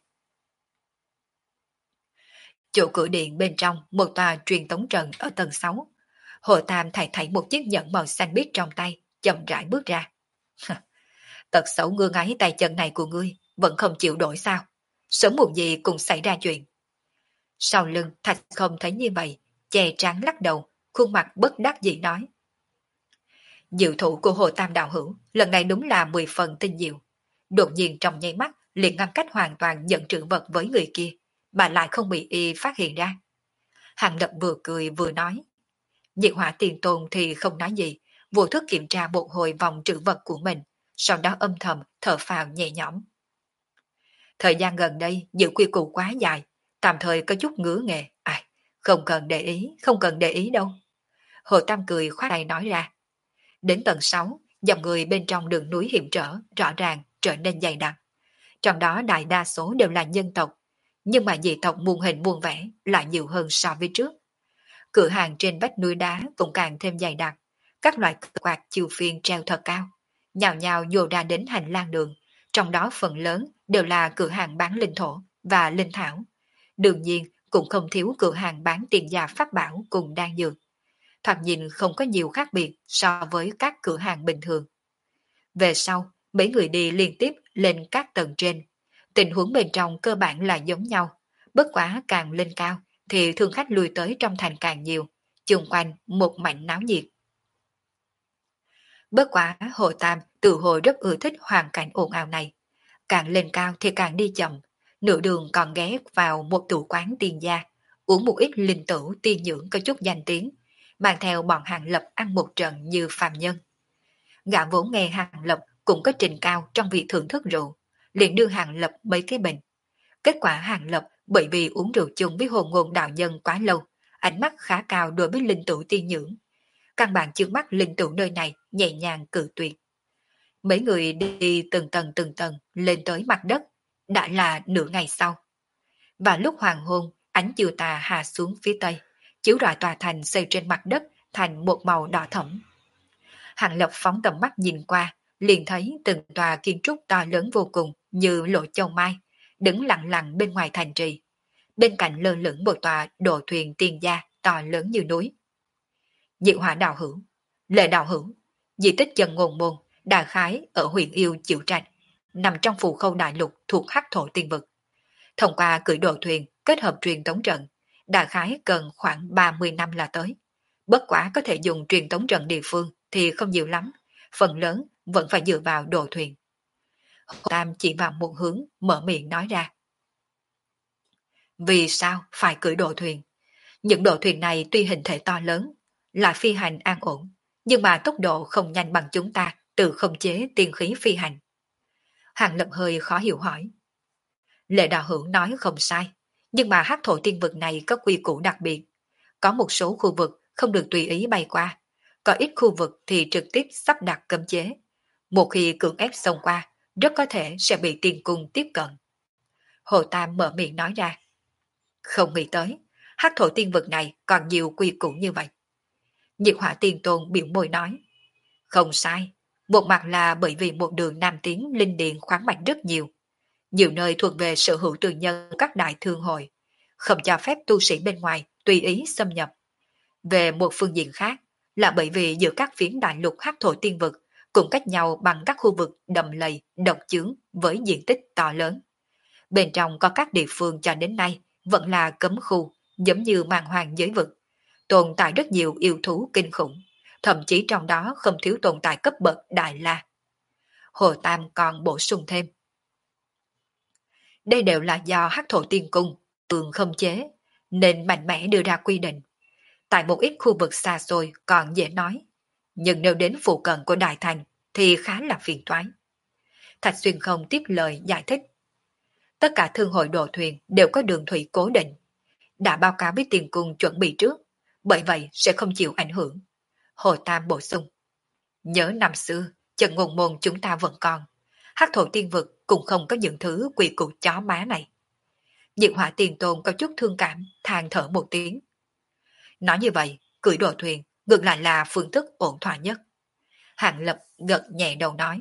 Chỗ cửa điện bên trong một tòa truyền tống trận ở tầng 6. Hồ Tam thảy một chiếc nhẫn màu xanh biếc trong tay, chậm rãi bước ra. Tật xấu ngưa ngáy tay chân này của ngươi vẫn không chịu đổi sao? Sớm muộn gì cũng xảy ra chuyện. Sau lưng Thạch không thấy như vậy, che trán lắc đầu, khuôn mặt bất đắc dĩ nói. Diệu thủ của Hồ Tam đạo hữu lần này đúng là 10 phần tinh diệu. Đột nhiên trong nháy mắt liền ngăn cách hoàn toàn nhận trữ vật với người kia, mà lại không bị y phát hiện ra. Hàng Lập vừa cười vừa nói. Diệt Hỏa Tiền Tôn thì không nói gì, vô thức kiểm tra một hồi vòng trữ vật của mình, sau đó âm thầm thở phào nhẹ nhõm. Thời gian gần đây giữ quy củ quá dài, tạm thời có chút ngứa nghề. Ai, không cần để ý, không cần để ý đâu. Hồ Tam cười khoát tay nói ra. Đến tầng 6, dòng người bên trong đường núi hiểm trở rõ ràng trở nên dày đặc. Trong đó đại đa số đều là nhân tộc, nhưng mà dị tộc muôn hình muôn vẻ lại nhiều hơn so với trước. Cửa hàng trên vách núi đá cũng càng thêm dày đặc, các loại quạt chiều phiên treo thật cao, nhào nhào dồ ra đến hành lang đường, trong đó phần lớn đều là cửa hàng bán linh thổ và linh thảo. Đương nhiên cũng không thiếu cửa hàng bán tiền gia pháp bảo cùng đan dược. Thoạt nhìn không có nhiều khác biệt so với các cửa hàng bình thường. Về sau, mấy người đi liên tiếp lên các tầng trên. Tình huống bên trong cơ bản là giống nhau, bất quá càng lên cao thì thương khách lui tới trong thành càng nhiều, chung quanh một mảnh náo nhiệt. Bất quá Hồ Tam tự hồi rất ưa thích hoàn cảnh ồn ào này. Càng lên cao thì càng đi chậm, nửa đường còn ghé vào một tủ quán tiên gia, uống một ít linh tử tiên nhưỡng có chút danh tiếng, mang theo bọn Hàng Lập ăn một trận như phàm nhân. Gã vốn nghe Hàng Lập cũng có trình cao trong việc thưởng thức rượu, liền đưa Hàng Lập mấy cái bình. Kết quả Hàng Lập bởi vì uống rượu chung với hồn ngôn đạo nhân quá lâu, ánh mắt khá cao đối với linh tử tiên nhưỡng. Căn bản trước mắt linh tử nơi này nhẹ nhàng cự tuyệt. Mấy người đi từng tầng lên tới mặt đất, đã là nửa ngày sau. Và lúc hoàng hôn, ánh chiều tà hạ xuống phía tây, chiếu rọi tòa thành xây trên mặt đất thành một màu đỏ thẫm. Hàng Lập phóng tầm mắt nhìn qua, liền thấy từng tòa kiến trúc to lớn vô cùng như lỗ châu mai, đứng lặng lặng bên ngoài thành trì. Bên cạnh lơ lửng một tòa đồ thuyền tiên gia to lớn như núi. Dị hỏa đạo hữu, lệ đạo hữu, di tích chân ngôn môn, đại khái ở huyện yêu Chịu Trạch, nằm trong phù khâu đại lục thuộc hắc thổ tiên vực. Thông qua cưỡi đồ thuyền kết hợp truyền tống trận, đại khái cần khoảng 30 năm là tới. Bất quá có thể dùng truyền tống trận địa phương thì không nhiều lắm, phần lớn vẫn phải dựa vào đồ thuyền. Hồ Tam chỉ vào một hướng, mở miệng nói ra. Vì sao phải cưỡi đồ thuyền? Những đồ thuyền này tuy hình thể to lớn, là phi hành an ổn, nhưng mà tốc độ không nhanh bằng chúng ta tự khống chế tiên khí phi hành. Hàng Lập hơi khó hiểu hỏi. Lệ đạo hữu nói không sai, nhưng mà hắc thổ tiên vực này có quy củ đặc biệt. Có một số khu vực không được tùy ý bay qua, có ít khu vực thì trực tiếp sắp đặt cấm chế. Một khi cưỡng ép xông qua, rất có thể sẽ bị tiên cung tiếp cận. Hồ Tam mở miệng nói ra. Không nghĩ tới, hắc thổ tiên vực này còn nhiều quy củ như vậy. Nhiệt hỏa tiên tôn biểu môi nói. Không sai, một mặt là bởi vì một đường nam tiến linh điện khoáng mạch rất nhiều. Nhiều nơi thuộc về sở hữu tư nhân các đại thương hội, không cho phép tu sĩ bên ngoài tùy ý xâm nhập. Về một phương diện khác, là bởi vì giữa các phiến đại lục hắc thổ tiên vực cũng cách nhau bằng các khu vực đầm lầy, độc chướng với diện tích to lớn. Bên trong có các địa phương cho đến nay vẫn là cấm khu, giống như màn hoàng giới vực, tồn tại rất nhiều yêu thú kinh khủng, thậm chí trong đó không thiếu tồn tại cấp bậc đại la. Hồ Tam còn bổ sung thêm. Đây đều là do hắc thổ tiên cung tường không chế, nên mạnh mẽ đưa ra quy định. Tại một ít khu vực xa xôi còn dễ nói, nhưng nếu đến phụ cận của Đại Thành thì khá là phiền toái. Thạch Xuyên không tiếp lời giải thích. Tất cả thương hội đồ thuyền đều có đường thủy cố định, đã báo cáo với tiền cung chuẩn bị trước, bởi vậy sẽ không chịu ảnh hưởng. Hồ Tam bổ sung. Nhớ năm xưa, trận ngôn môn chúng ta vẫn còn, hắc thổ tiên vực cũng không có những thứ quỷ củ chó má này. Diệt hỏa tiền tôn có chút thương cảm, than thở một tiếng. Nói như vậy, cưỡi đồ thuyền ngược lại là phương thức ổn thỏa nhất. Hàng Lập gật nhẹ đầu nói.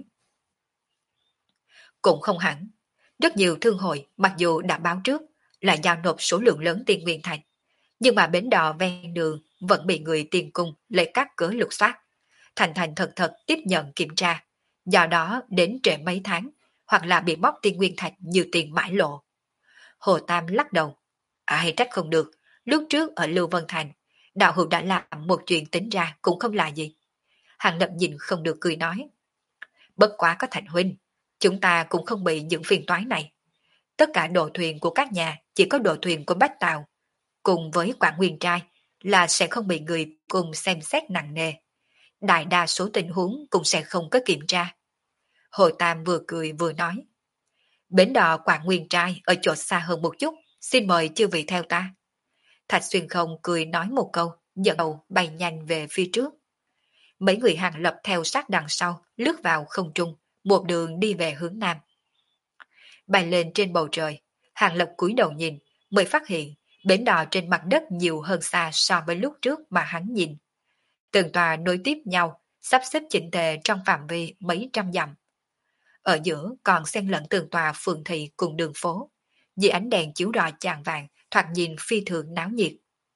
Cũng không hẳn. Rất nhiều thương hội mặc dù đã báo trước là giao nộp số lượng lớn tiền nguyên thành, nhưng mà bến đò ven đường vẫn bị người tiền cung lấy các cớ lục soát, thành thành thật thật tiếp nhận kiểm tra, do đó đến trễ mấy tháng, hoặc là bị móc tiền nguyên thạch như tiền mãi lộ. Hồ Tam lắc đầu. Ai trách không được, lúc trước ở Lưu Vân Thành, đạo hữu đã làm một chuyện tính ra cũng không là gì. Hàng Lập nhìn không được cười nói. Bất quá có Thành huynh, chúng ta cũng không bị những phiền toái này. Tất cả đồ thuyền của các nhà chỉ có đồ thuyền của Bách Tào, cùng với Quảng Nguyên Trai là sẽ không bị người cùng xem xét nặng nề. Đại đa số tình huống cũng sẽ không có kiểm tra. Hồ Tam vừa cười vừa nói. Bến đò Quảng Nguyên Trai ở chỗ xa hơn một chút, Xin mời chư vị theo ta. Thạch Xuyên Không cười nói một câu, dẫn đầu bay nhanh về phía trước. Mấy người Hàng Lập theo sát đằng sau, lướt vào không trung, một đường đi về hướng nam. Bay lên trên bầu trời, Hàng Lập cúi đầu nhìn, mới phát hiện bến đò trên mặt đất nhiều hơn xa so với lúc trước mà hắn nhìn. Từng tòa nối tiếp nhau, sắp xếp chỉnh tề trong phạm vi mấy trăm dặm. Ở giữa còn xen lẫn từng tòa phường thị cùng đường phố, dưới ánh đèn chiếu rọi chạng vàng, thoạt nhìn phi thường náo nhiệt.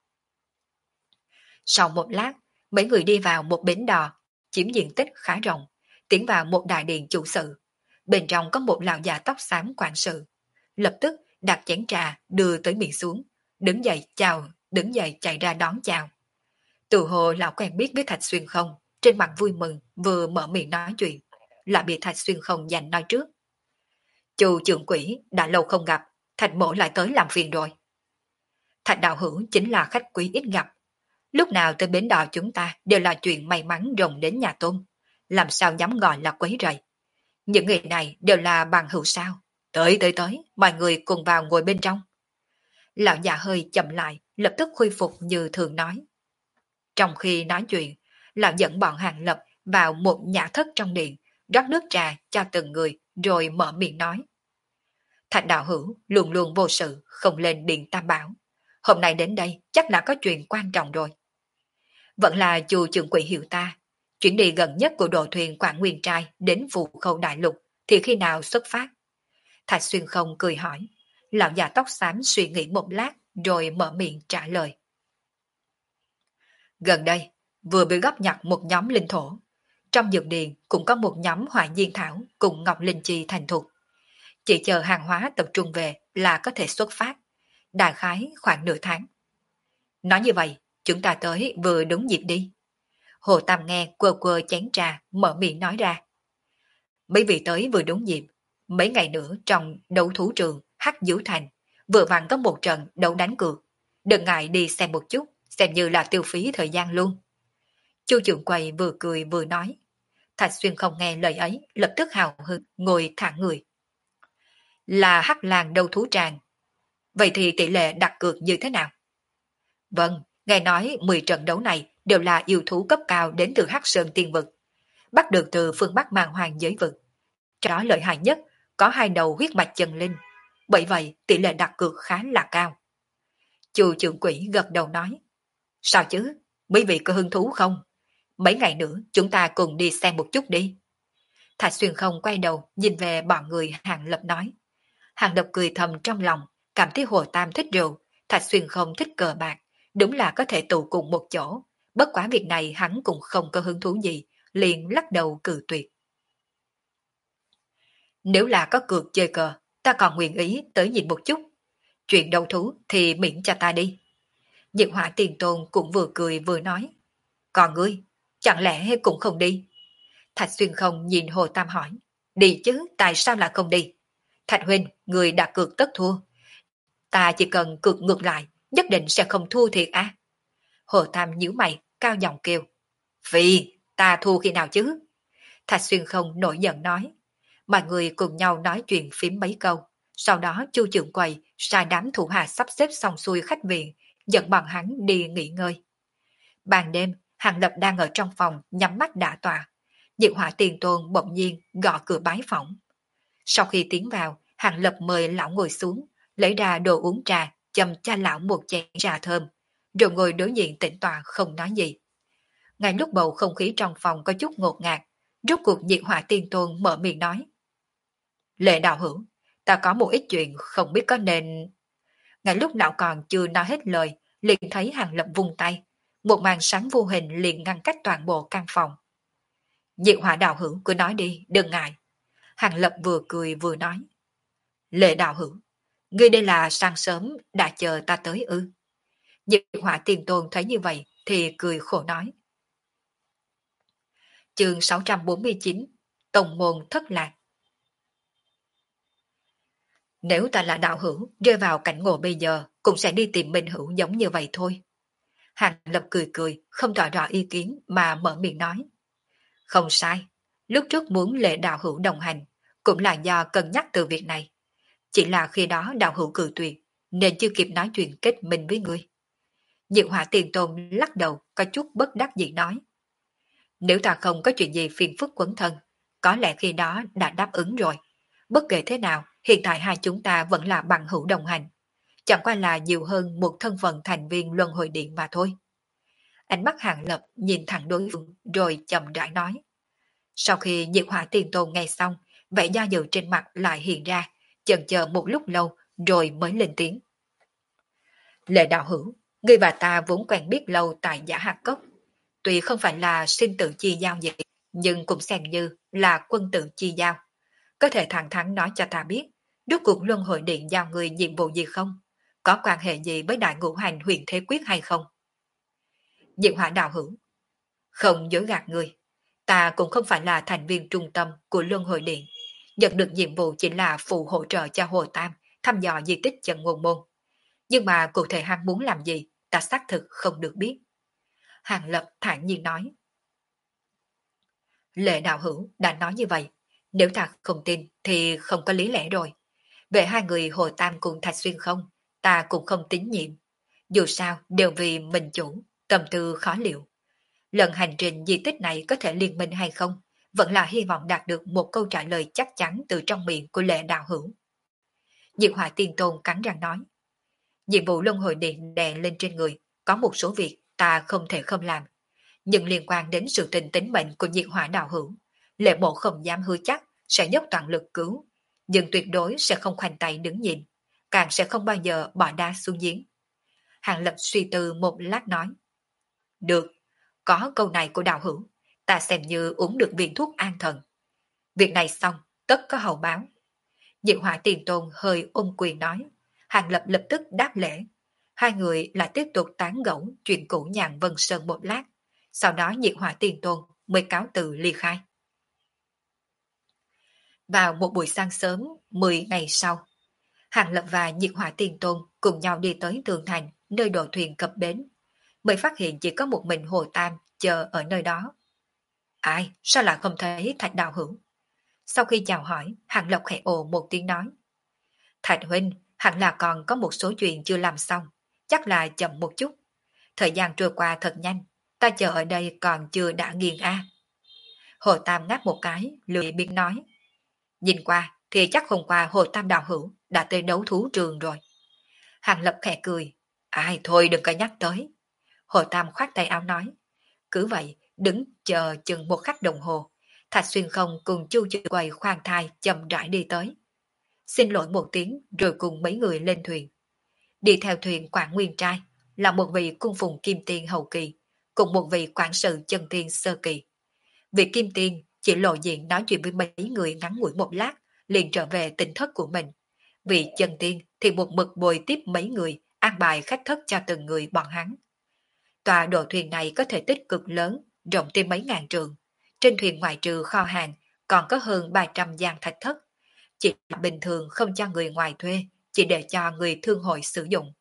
Sau một lát, mấy người đi vào một bến đò, chiếm diện tích khá rộng, tiến vào một đại điện chủ sự. Bên trong có một lão già tóc xám quản sự. Lập tức đặt chén trà đưa tới miệng xuống, đứng dậy chạy ra đón chào. Tự hồ lão quen biết với Thạch Xuyên Không, trên mặt vui mừng, vừa mở miệng nói chuyện, lại bị Thạch Xuyên Không giành nói trước. Chu trưởng quỹ đã lâu không gặp, Thạch mỗ lại tới làm phiền rồi. Thạch đạo hữu chính là khách quý ít gặp. Lúc nào tới bến đò chúng ta đều là chuyện may mắn rồng đến nhà Tôn, làm sao dám gọi là quấy rầy. Những người này đều là bằng hữu sao. Tới, mọi người cùng vào ngồi bên trong. Lão già hơi chậm lại, lập tức khôi phục như thường nói. Trong khi nói chuyện, lão dẫn bọn Hàng Lập vào một nhà thất trong điện, rót nước trà cho từng người, rồi mở miệng nói. Thạch đạo hữu luôn luôn vô sự, không lên điện Tam Bảo. Hôm nay đến đây chắc là có chuyện quan trọng rồi. Vẫn là Chu trưởng quỹ hiểu ta. Chuyến đi gần nhất của đội thuyền Quảng Nguyên Trai đến Phù Khâu Đại Lục thì khi nào xuất phát? Thạch Xuyên Không cười hỏi. Lão già tóc xám suy nghĩ một lát rồi mở miệng trả lời. Gần đây, vừa bị góp nhặt một nhóm linh thổ. Trong dược điền cũng có một nhóm hỏa diên thảo cùng ngọc linh chi thành thục. Chỉ chờ hàng hóa tập trung về là có thể xuất phát. Đại khái khoảng nửa tháng. Nói như vậy, chúng ta tới vừa đúng dịp đi. Hồ Tam nghe quơ quơ chén trà, mở miệng nói ra. Mấy vị tới vừa đúng dịp. Mấy ngày nữa trong đấu thú trường Hắc Dữ Thành, vừa vặn có một trận đấu đánh cược. Đừng ngại đi xem một chút, xem như là tiêu phí thời gian luôn. Chu trưởng quầy vừa cười vừa nói. Thạch Xuyên không nghe lời ấy, lập tức hào hứng, ngồi thẳng người. Là Hắc Làng đấu thú tràng. Vậy thì tỷ lệ đặt cược như thế nào? Vâng, nghe nói 10 trận đấu này đều là yêu thú cấp cao đến từ Hắc Sơn Tiên Vực, bắt được từ phương Bắc Màn Hoàng giới vực. Trong đó lợi hại nhất có 2 đầu huyết mạch chân linh, bởi vậy tỷ lệ đặt cược khá là cao. Chu trưởng quỹ gật đầu nói, sao chứ, mấy vị có hứng thú không? Mấy ngày nữa chúng ta cùng đi xem một chút đi. Thạch Xuyên Không quay đầu nhìn về bọn người Hàng Lập nói. Hàng Lập cười thầm trong lòng, cảm thấy Hồ Tam thích rượu, Thạch Xuyên Không thích cờ bạc, đúng là có thể tụ cùng một chỗ. Bất quá việc này hắn cũng không có hứng thú gì, liền lắc đầu cự tuyệt. Nếu là có cược chơi cờ, ta còn nguyện ý tới nhìn một chút. Chuyện đấu thú thì miễn cho ta đi. Diệt Hỏa Tiền Tôn cũng vừa cười vừa nói. Còn ngươi, chẳng lẽ cũng không đi? Thạch Xuyên Không nhìn Hồ Tam hỏi. Đi chứ, tại sao lại không đi? Thạch huynh, người đã cược tất thua. Ta chỉ cần cược ngược lại, nhất định sẽ không thua thiệt à? Hồ Tam nhíu mày, cao giọng kêu. Vì, ta thua khi nào chứ? Thạch Xuyên Không nổi giận nói. Mọi người cùng nhau nói chuyện phím mấy câu. Sau đó Chu trưởng quầy sai đám thủ hạ sắp xếp xong xuôi khách viện, dẫn bọn hắn đi nghỉ ngơi. Ban đêm, Hàng Lập đang ở trong phòng nhắm mắt đả tọa. Diệu Hỏa Tiền Tôn bỗng nhiên gõ cửa bái phỏng. Sau khi tiến vào, Hàng Lập mời lão ngồi xuống, lấy ra đồ uống trà, châm cho lão một chén trà thơm, rồi ngồi đối diện tĩnh tọa không nói gì. Ngay lúc bầu không khí trong phòng có chút ngột ngạt, rốt cuộc Diệt Hỏa Tiên Tôn mở miệng nói. Lệ đạo hữu, ta có một ít chuyện không biết có nên... Ngay lúc lão còn chưa nói hết lời, liền thấy Hàng Lập vung tay. Một màn sáng vô hình liền ngăn cách toàn bộ căn phòng. Diệt Hỏa đạo hữu cứ nói đi, đừng ngại. Hàng Lập vừa cười vừa nói. Lệ đạo hữu, ngươi đây là sáng sớm đã chờ ta tới ư? Diệt Hỏa Tiên Tôn thấy như vậy thì cười khổ nói. Chương 649, Tông môn thất lạc. Nếu ta là đạo hữu, rơi vào cảnh ngộ bây giờ, cũng sẽ đi tìm Minh Hữu giống như vậy thôi. Hàng Lập cười cười, không tỏ rõ ý kiến mà mở miệng nói. Không sai, lúc trước muốn Lệ đạo hữu đồng hành, cũng là do cân nhắc từ việc này. Chỉ là khi đó đạo hữu cự tuyệt, nên chưa kịp nói chuyện kết minh với ngươi. Diệu Hỏa Tiền Tôn lắc đầu, có chút bất đắc dĩ nói. Nếu ta không có chuyện gì phiền phức quấn thân, có lẽ khi đó đã đáp ứng rồi. Bất kể thế nào, hiện tại hai chúng ta vẫn là bằng hữu đồng hành. Chẳng qua là nhiều hơn một thân phận thành viên luân hồi điện mà thôi. Ánh mắt Hàng Lập nhìn thẳng đối phương rồi chậm rãi nói. Sau khi Diệt Hỏa Tiền Tôn nghe xong, vẻ do dự trên mặt lại hiện ra, chần chờ một lúc lâu rồi mới lên tiếng. Lệ đạo hữu, ngươi và ta vốn quen biết lâu tại Giả Hạt Cốc. Tuy không phải là sinh tử chi giao gì, nhưng cũng xem như là quân tử chi giao. Có thể thẳng thắn nói cho ta biết, rốt cuộc luân hồi điện giao người nhiệm vụ gì không? Có quan hệ gì với đại ngũ hành huyền thế quyết hay không? Diệu Hỏa đạo hữu, không dối gạt người. Ta cũng không phải là thành viên trung tâm của luân hồi điện. Nhận được nhiệm vụ chỉ là phụ hỗ trợ cho Hồ Tam thăm dò di tích chân ngôn môn. Nhưng mà cụ thể hắn muốn làm gì, ta xác thực không được biết. Hàng Lập thản nhiên nói. Lệ đạo hữu đã nói như vậy, nếu ta không tin thì không có lý lẽ rồi. Về hai người Hồ Tam cùng Thạch Xuyên không, ta cũng không tín nhiệm. Dù sao đều vì mình chủ, tâm tư khó liệu. Lần hành trình di tích này có thể liên minh hay không, vẫn là hy vọng đạt được một câu trả lời chắc chắn từ trong miệng của Lệ đạo hữu. Diệu Hỏa Tiên Tôn cắn răng nói. Nhiệm vụ luân hồi điện đè lên trên người, có một số việc ta không thể không làm. Nhưng liên quan đến sự tình tính mệnh của Diệt Hỏa đạo hữu, Lệ bộ không dám hứa chắc sẽ dốc toàn lực cứu, nhưng tuyệt đối sẽ không khoanh tay đứng nhìn, càng sẽ không bao giờ bỏ đá xuống giếng. Hàng Lập suy tư một lát nói. Được, có câu này của đạo hữu, ta xem như uống được viên thuốc an thần. Việc này xong, tất có hậu báo. Diệt Hỏa Tiền Tôn hơi ôm quyền nói. Hàng Lập lập tức đáp lễ. Hai người lại tiếp tục tán gẫu chuyện cũ nhàn Vân Sơn một lát. Sau đó Diệt Hỏa Tiền Tôn mới cáo từ ly khai. Vào một buổi sáng sớm, 10 ngày sau, Hàng Lập và Diệt Hỏa Tiền Tôn cùng nhau đi tới tường thành, nơi đội thuyền cập bến. Mới phát hiện chỉ có một mình Hồ Tam chờ ở nơi đó. Ai, sao lại không thấy Thạch đạo hữu? Sau khi chào hỏi, Hàng Lập khẽ ồ một tiếng nói. Thạch huynh, hẳn là còn có một số chuyện chưa làm xong, chắc là chậm một chút. Thời gian trôi qua thật nhanh, ta chờ ở đây còn chưa đã nghiền a. Hồ Tam ngáp một cái, lười biếng nói. Nhìn qua thì chắc hôm qua Hồ Tam đạo hữu đã tới đấu thú trường rồi. Hàng Lập khẽ cười. Ai thôi đừng có nhắc tới. Hồ Tam khoát tay áo nói. Cứ vậy, đứng chờ chừng một khắc đồng hồ. Thạch Xuyên không cùng Chu Chư Quầy khoan thai chậm rãi đi tới. Xin lỗi một tiếng rồi cùng mấy người lên thuyền. Đi theo thuyền Quảng Nguyên Trai là một vị cung phụng kim tiên hậu kỳ, cùng một vị quản sự chân tiên sơ kỳ. Vị kim tiên chỉ lộ diện nói chuyện với mấy người ngắn ngủi một lát, liền trở về tỉnh thất của mình. Vị chân tiên thì một mực bồi tiếp mấy người, an bài khách thất cho từng người bọn hắn. Tòa độ thuyền này có thể tích cực lớn, rộng tới mấy ngàn trượng. Trên thuyền ngoại trừ kho hàng, còn có hơn 300 gian thạch thất. Chỉ là bình thường không cho người ngoài thuê, chỉ để cho người thương hội sử dụng.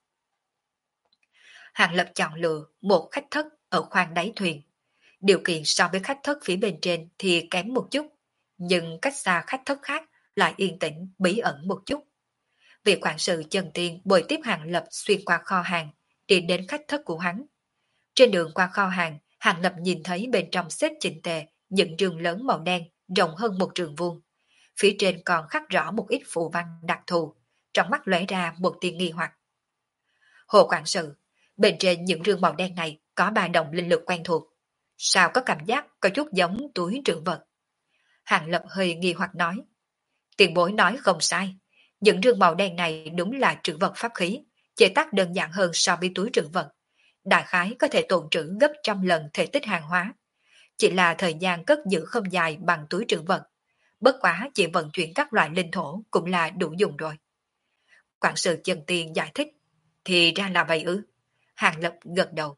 Hàng Lập chọn lựa một khách thất ở khoang đáy thuyền. Điều kiện so với khách thất phía bên trên thì kém một chút, nhưng cách xa khách thất khác lại yên tĩnh, bí ẩn một chút. Vị quản sự chân tiên bồi tiếp Hàng Lập xuyên qua kho hàng, đi đến khách thất của hắn. Trên đường qua kho hàng, Hàng Lập nhìn thấy bên trong xếp chỉnh tề những trường lớn màu đen rộng hơn một trường vuông. Phía trên còn khắc rõ một ít phù văn đặc thù, trong mắt lóe ra một tia nghi hoặc. Hồ quản sự, bên trên những rương màu đen này có ba đồng linh lực quen thuộc. Sao có cảm giác có chút giống túi trữ vật? Hàng Lập hơi nghi hoặc nói. Tiền bối nói không sai. Những rương màu đen này đúng là trữ vật pháp khí, chế tác đơn giản hơn so với túi trữ vật. Đại khái có thể tồn trữ gấp trăm lần thể tích hàng hóa. Chỉ là thời gian cất giữ không dài bằng túi trữ vật. Bất quá chỉ vận chuyển các loại linh thổ cũng là đủ dùng rồi. Quản sự chân tiên giải thích. Thì ra là vậy ư? Hàng Lập gật đầu.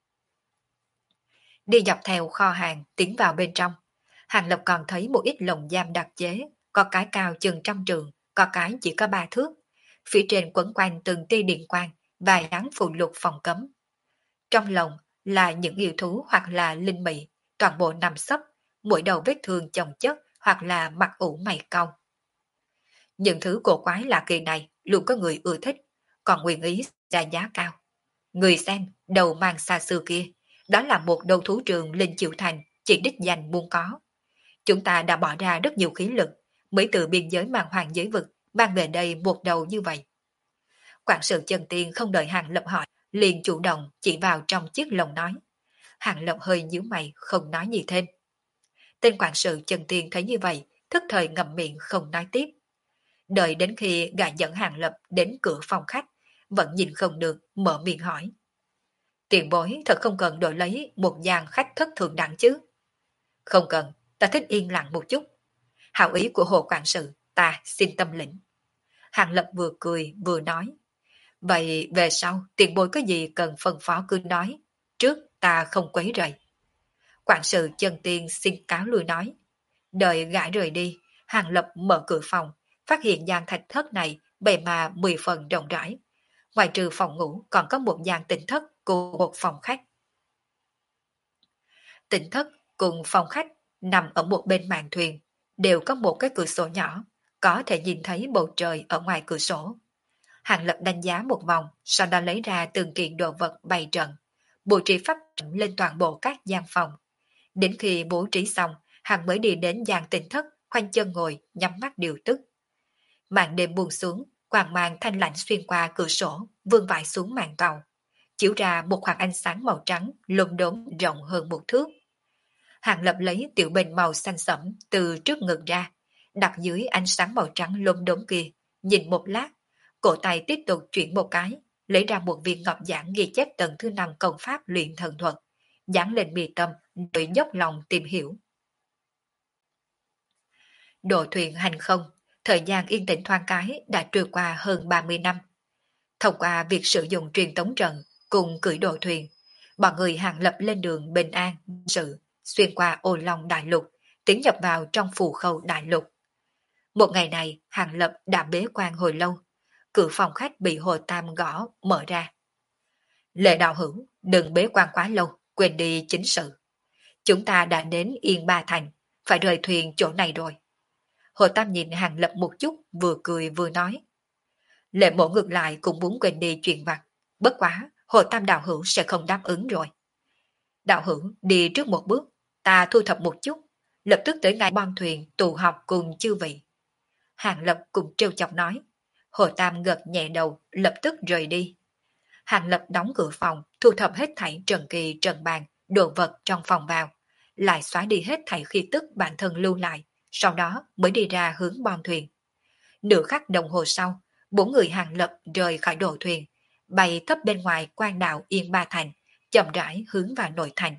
Đi dọc theo kho hàng tiến vào bên trong. Hàng Lập còn thấy một ít lồng giam đặc chế, có cái cao chừng 100 trượng, có cái chỉ có 3 thước. Phía trên quấn quanh từng tia điện quang và dán phụ lục phòng cấm. Trong lồng là những yêu thú hoặc là linh mị, toàn bộ nằm sấp, mỗi đầu vết thương chồng chất hoặc là mặt ủ mày cong. Những thứ cổ quái lạ kỳ này luôn có người ưa thích, còn nguyện ý ra giá cao. Người xem, đầu mang xa xưa kia, đó là một đầu thú trường Linh Chiểu Thành chỉ đích danh muốn có. Chúng ta đã bỏ ra rất nhiều khí lực mới từ biên giới mang hoàng giới vực mang về đây một đầu như vậy. Quản sự chân tiên không đợi Hàng Lập hỏi, liền chủ động chỉ vào trong chiếc lồng nói. Hàng Lập hơi nhíu mày không nói gì thêm. Tên quản sự chân tiên thấy như vậy, thức thời ngậm miệng không nói tiếp. Đợi đến khi gã dẫn Hàng Lập đến cửa phòng khách, vẫn nhìn không được, mở miệng hỏi. Tiền bối thật không cần đổi lấy một gian khách thất thượng đẳng chứ. Không cần, ta thích yên lặng một chút. Hảo ý của Hồ quản sự, ta xin tâm lĩnh. Hàng Lập vừa cười vừa nói. Vậy về sau, tiền bối có gì cần phân phó cứ nói. Trước ta không quấy rầy. Quản sự chân tiên xin cáo lui nói. Đợi gã rời đi, Hàng Lập mở cửa phòng, phát hiện gian thạch thất này bề mà 10 phần rộng rãi. Ngoài trừ phòng ngủ còn có một gian tĩnh thất cùng một phòng khách. Tĩnh thất cùng phòng khách nằm ở một bên màn thuyền, đều có một cái cửa sổ nhỏ, có thể nhìn thấy bầu trời ở ngoài cửa sổ. Hàng Lập đánh giá một vòng, sau đó lấy ra từng kiện đồ vật bày trận, bố trí pháp trận lên toàn bộ các gian phòng. Đến khi bố trí xong, Hàng mới đi đến gian tĩnh thất, khoanh chân ngồi, nhắm mắt điều tức. Màn đêm buông xuống, quang mang thanh lạnh xuyên qua cửa sổ, vương vãi xuống màn tàu, chiếu ra một khoảng ánh sáng màu trắng lốm đốm rộng hơn một thước. Hàng Lập lấy tiểu bình màu xanh sẫm từ trước ngực ra, đặt dưới ánh sáng màu trắng lốm đốm kia, nhìn một lát, cổ tay tiếp tục chuyển một cái, lấy ra một viên ngọc giản ghi chép tầng thứ 5 công pháp luyện thần thuật, dán lên mi tâm, rồi dốc lòng tìm hiểu. Độ thuyền hành không, thời gian yên tĩnh thoáng cái đã trôi qua hơn 30 năm. Thông qua việc sử dụng truyền tống trận cùng cưỡi độ thuyền, bọn người Hàng Lập lên đường bình an, sự xuyên qua Ô Long Đại Lục, tiến nhập vào trong phù khâu Đại Lục. Một ngày này, Hàng Lập đã bế quan hồi lâu, cửa phòng khách bị Hồ Tam gõ mở ra. Lệ đạo hữu, đừng bế quan quá lâu, quên đi chính sự. Chúng ta đã đến Yên Ba Thành, phải rời thuyền chỗ này rồi. Hồ Tam nhìn Hàng Lập một chút, vừa cười vừa nói. Lệ mộ ngược lại cũng muốn quên đi chuyện vặt, bất quá Hồ Tam đạo hữu sẽ không đáp ứng rồi. Đạo hữu đi trước một bước, ta thu thập một chút, lập tức tới ngay bom thuyền tụ họp cùng chư vị. Hàng Lập cũng trêu chọc nói. Hồ Tam gật nhẹ đầu, lập tức rời đi. Hàng Lập đóng cửa phòng, thu thập hết thảy trần kỳ trần bàn, đồ vật trong phòng vào, lại xóa đi hết thảy khí tức bản thân lưu lại, sau đó mới đi ra hướng bom thuyền. Nửa khắc đồng hồ sau, 4 người Hàng Lập rời khỏi đồ thuyền, bay thấp bên ngoài quan đạo Yên Ba Thành, chậm rãi hướng vào nội thành.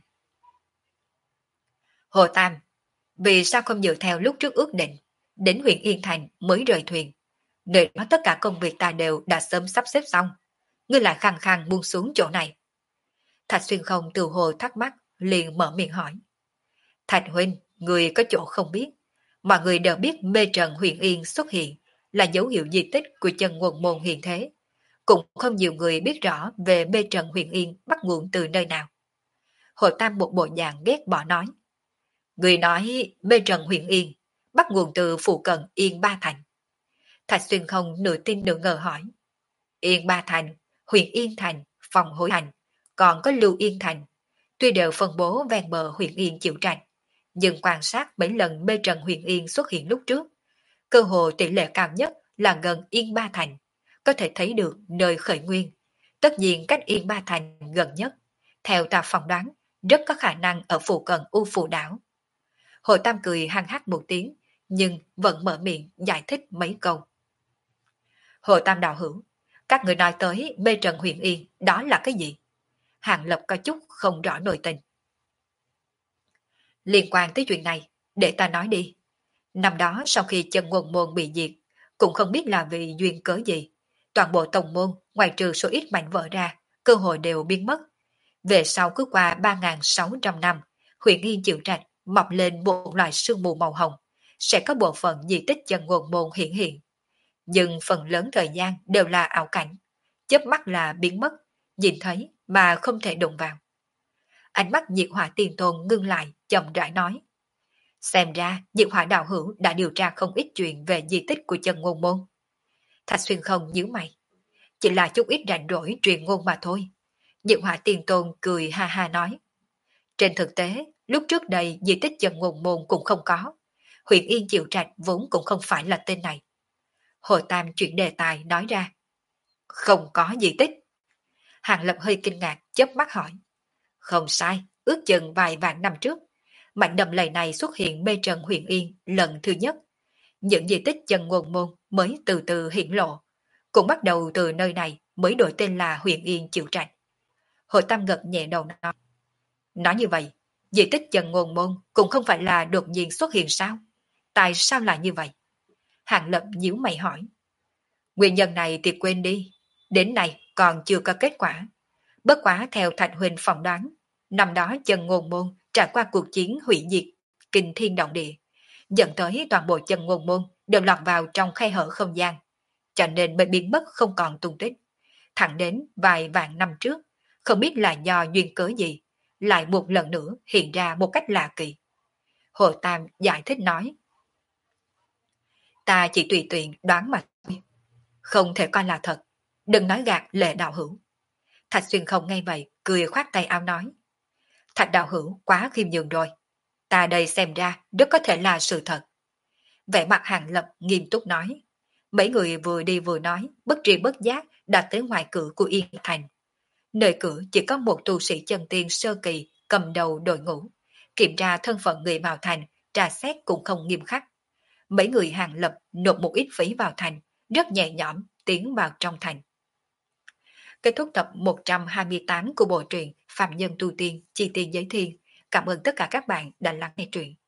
Hồ Tam, vì sao không dựa theo lúc trước ước định, đến huyện Yên Thành mới rời thuyền? Nơi đó tất cả công việc ta đều đã sớm sắp xếp xong, ngươi lại khăng khăng buông xuống chỗ này. Thạch Xuyên Không từ hồ thắc mắc, liền mở miệng hỏi. Thạch huynh, người có chỗ không biết, mọi người đều biết mê trận huyện Yên xuất hiện là dấu hiệu di tích của chân nguồn môn hiện thế. Cũng không nhiều người biết rõ về mê trận huyện Yên bắt nguồn từ nơi nào. Hồ Tam một bộ dạng ghét bỏ nói. Người nói mê trận huyện Yên bắt nguồn từ phụ cận Yên Ba Thành. Thạch Xuyên Không nửa tin nửa ngờ hỏi. Yên Ba Thành, huyện Yên Thành, Phòng Hối Thành, còn có Lưu Yên Thành, tuy đều phân bố ven bờ huyện Yên chịu trạch, nhưng quan sát mấy lần mê trận huyện Yên xuất hiện lúc trước, cơ hồ tỷ lệ cao nhất là gần Yên Ba Thành, có thể thấy được nơi khởi nguyên. Tất nhiên cách Yên Ba Thành gần nhất, theo ta phỏng đoán, rất có khả năng ở phụ cận U Phù Đảo. Hồ Tam cười hăng hắc một tiếng, nhưng vẫn mở miệng giải thích mấy câu. Hồ Tam đạo hữu, các người nói tới mê trận huyện Yên, đó là cái gì? Hàng Lập có chút không rõ nội tình. Liên quan tới chuyện này, để ta nói đi. Năm đó sau khi chân nguồn môn bị diệt, cũng không biết là vì duyên cớ gì. Toàn bộ tổng môn, ngoài trừ số ít mảnh vỡ ra, cơ hội đều biến mất. Về sau cứ qua 3.600 năm, huyện Yên chịu trạch mọc lên một loại sương mù màu hồng, sẽ có bộ phận di tích chân nguồn môn hiện hiện. Nhưng phần lớn thời gian đều là ảo cảnh, chớp mắt là biến mất, nhìn thấy mà không thể đụng vào. Ánh mắt Diệt Hỏa Tiên Tôn ngưng lại, chậm rãi nói. Xem ra Diệt Hỏa đạo hữu đã điều tra không ít chuyện về di tích của chân ngôn môn. Thạch Xuyên Không nhíu mày. chỉ là chút ít rảnh rỗi truyền ngôn mà thôi. Diệu Hỏa Tiên Tôn cười ha ha nói. Trên thực tế, lúc trước đây di tích Chân Ngôn Môn cũng không có. Huyện Yên Diệu Trạch vốn cũng không phải là tên này. Hồ Tam chuyển đề tài nói ra. Không có di tích. Hàng Lập hơi kinh ngạc, chớp mắt hỏi. Không sai, ước chừng vài vạn năm trước. Mảnh đầm lầy này xuất hiện mê trần huyện Yên lần thứ nhất. Những di tích Chân Ngôn Môn mới từ từ hiển lộ. Cũng bắt đầu từ nơi này mới đổi tên là huyện Yên Diệu Trạch. Hồ Tam gật nhẹ đầu nói. Nói như vậy, di tích Chân Ngôn Môn cũng không phải là đột nhiên xuất hiện sao? Tại sao lại như vậy? Hàng Lập nhíu mày hỏi. Nguyên nhân này thì quên đi. Đến nay còn chưa có kết quả. Bất quá theo Thạch Huynh phỏng đoán, năm đó Chân Ngôn Môn trải qua cuộc chiến hủy diệt, kinh thiên động địa, dẫn tới toàn bộ Chân Ngôn Môn đều lọt vào trong khe hở không gian, cho nên mới biến mất không còn tung tích. Thẳng đến vài vạn năm trước, không biết là do duyên cớ gì, lại một lần nữa hiện ra một cách lạ kỳ. Hồ Tam giải thích nói. Ta chỉ tùy tiện đoán mà thôi, không thể coi là thật, đừng nói gạt Lệ đạo hữu. Thạch Xuyên không nghe vậy, cười khoát tay áo nói. Thạch đạo hữu quá khiêm nhường rồi, ta đây xem ra rất có thể là sự thật. Vẻ mặt Hàng Lập nghiêm túc nói. Mấy người vừa đi vừa nói, bất tri bất giác đã tới ngoài cửa của Yên Thành. Nơi cửa chỉ có một tu sĩ chân tiên sơ kỳ cầm đầu đội ngũ, kiểm tra thân phận người vào thành, tra xét cũng không nghiêm khắc. Mấy người Hàng Lập nộp một ít phí vào thành, rất nhẹ nhõm tiến vào trong thành. Kết thúc tập 128 của bộ truyện Phạm Nhân Tu Tiên Chi Tiên Giới Thiên. Cảm ơn tất cả các bạn đã lắng nghe truyện.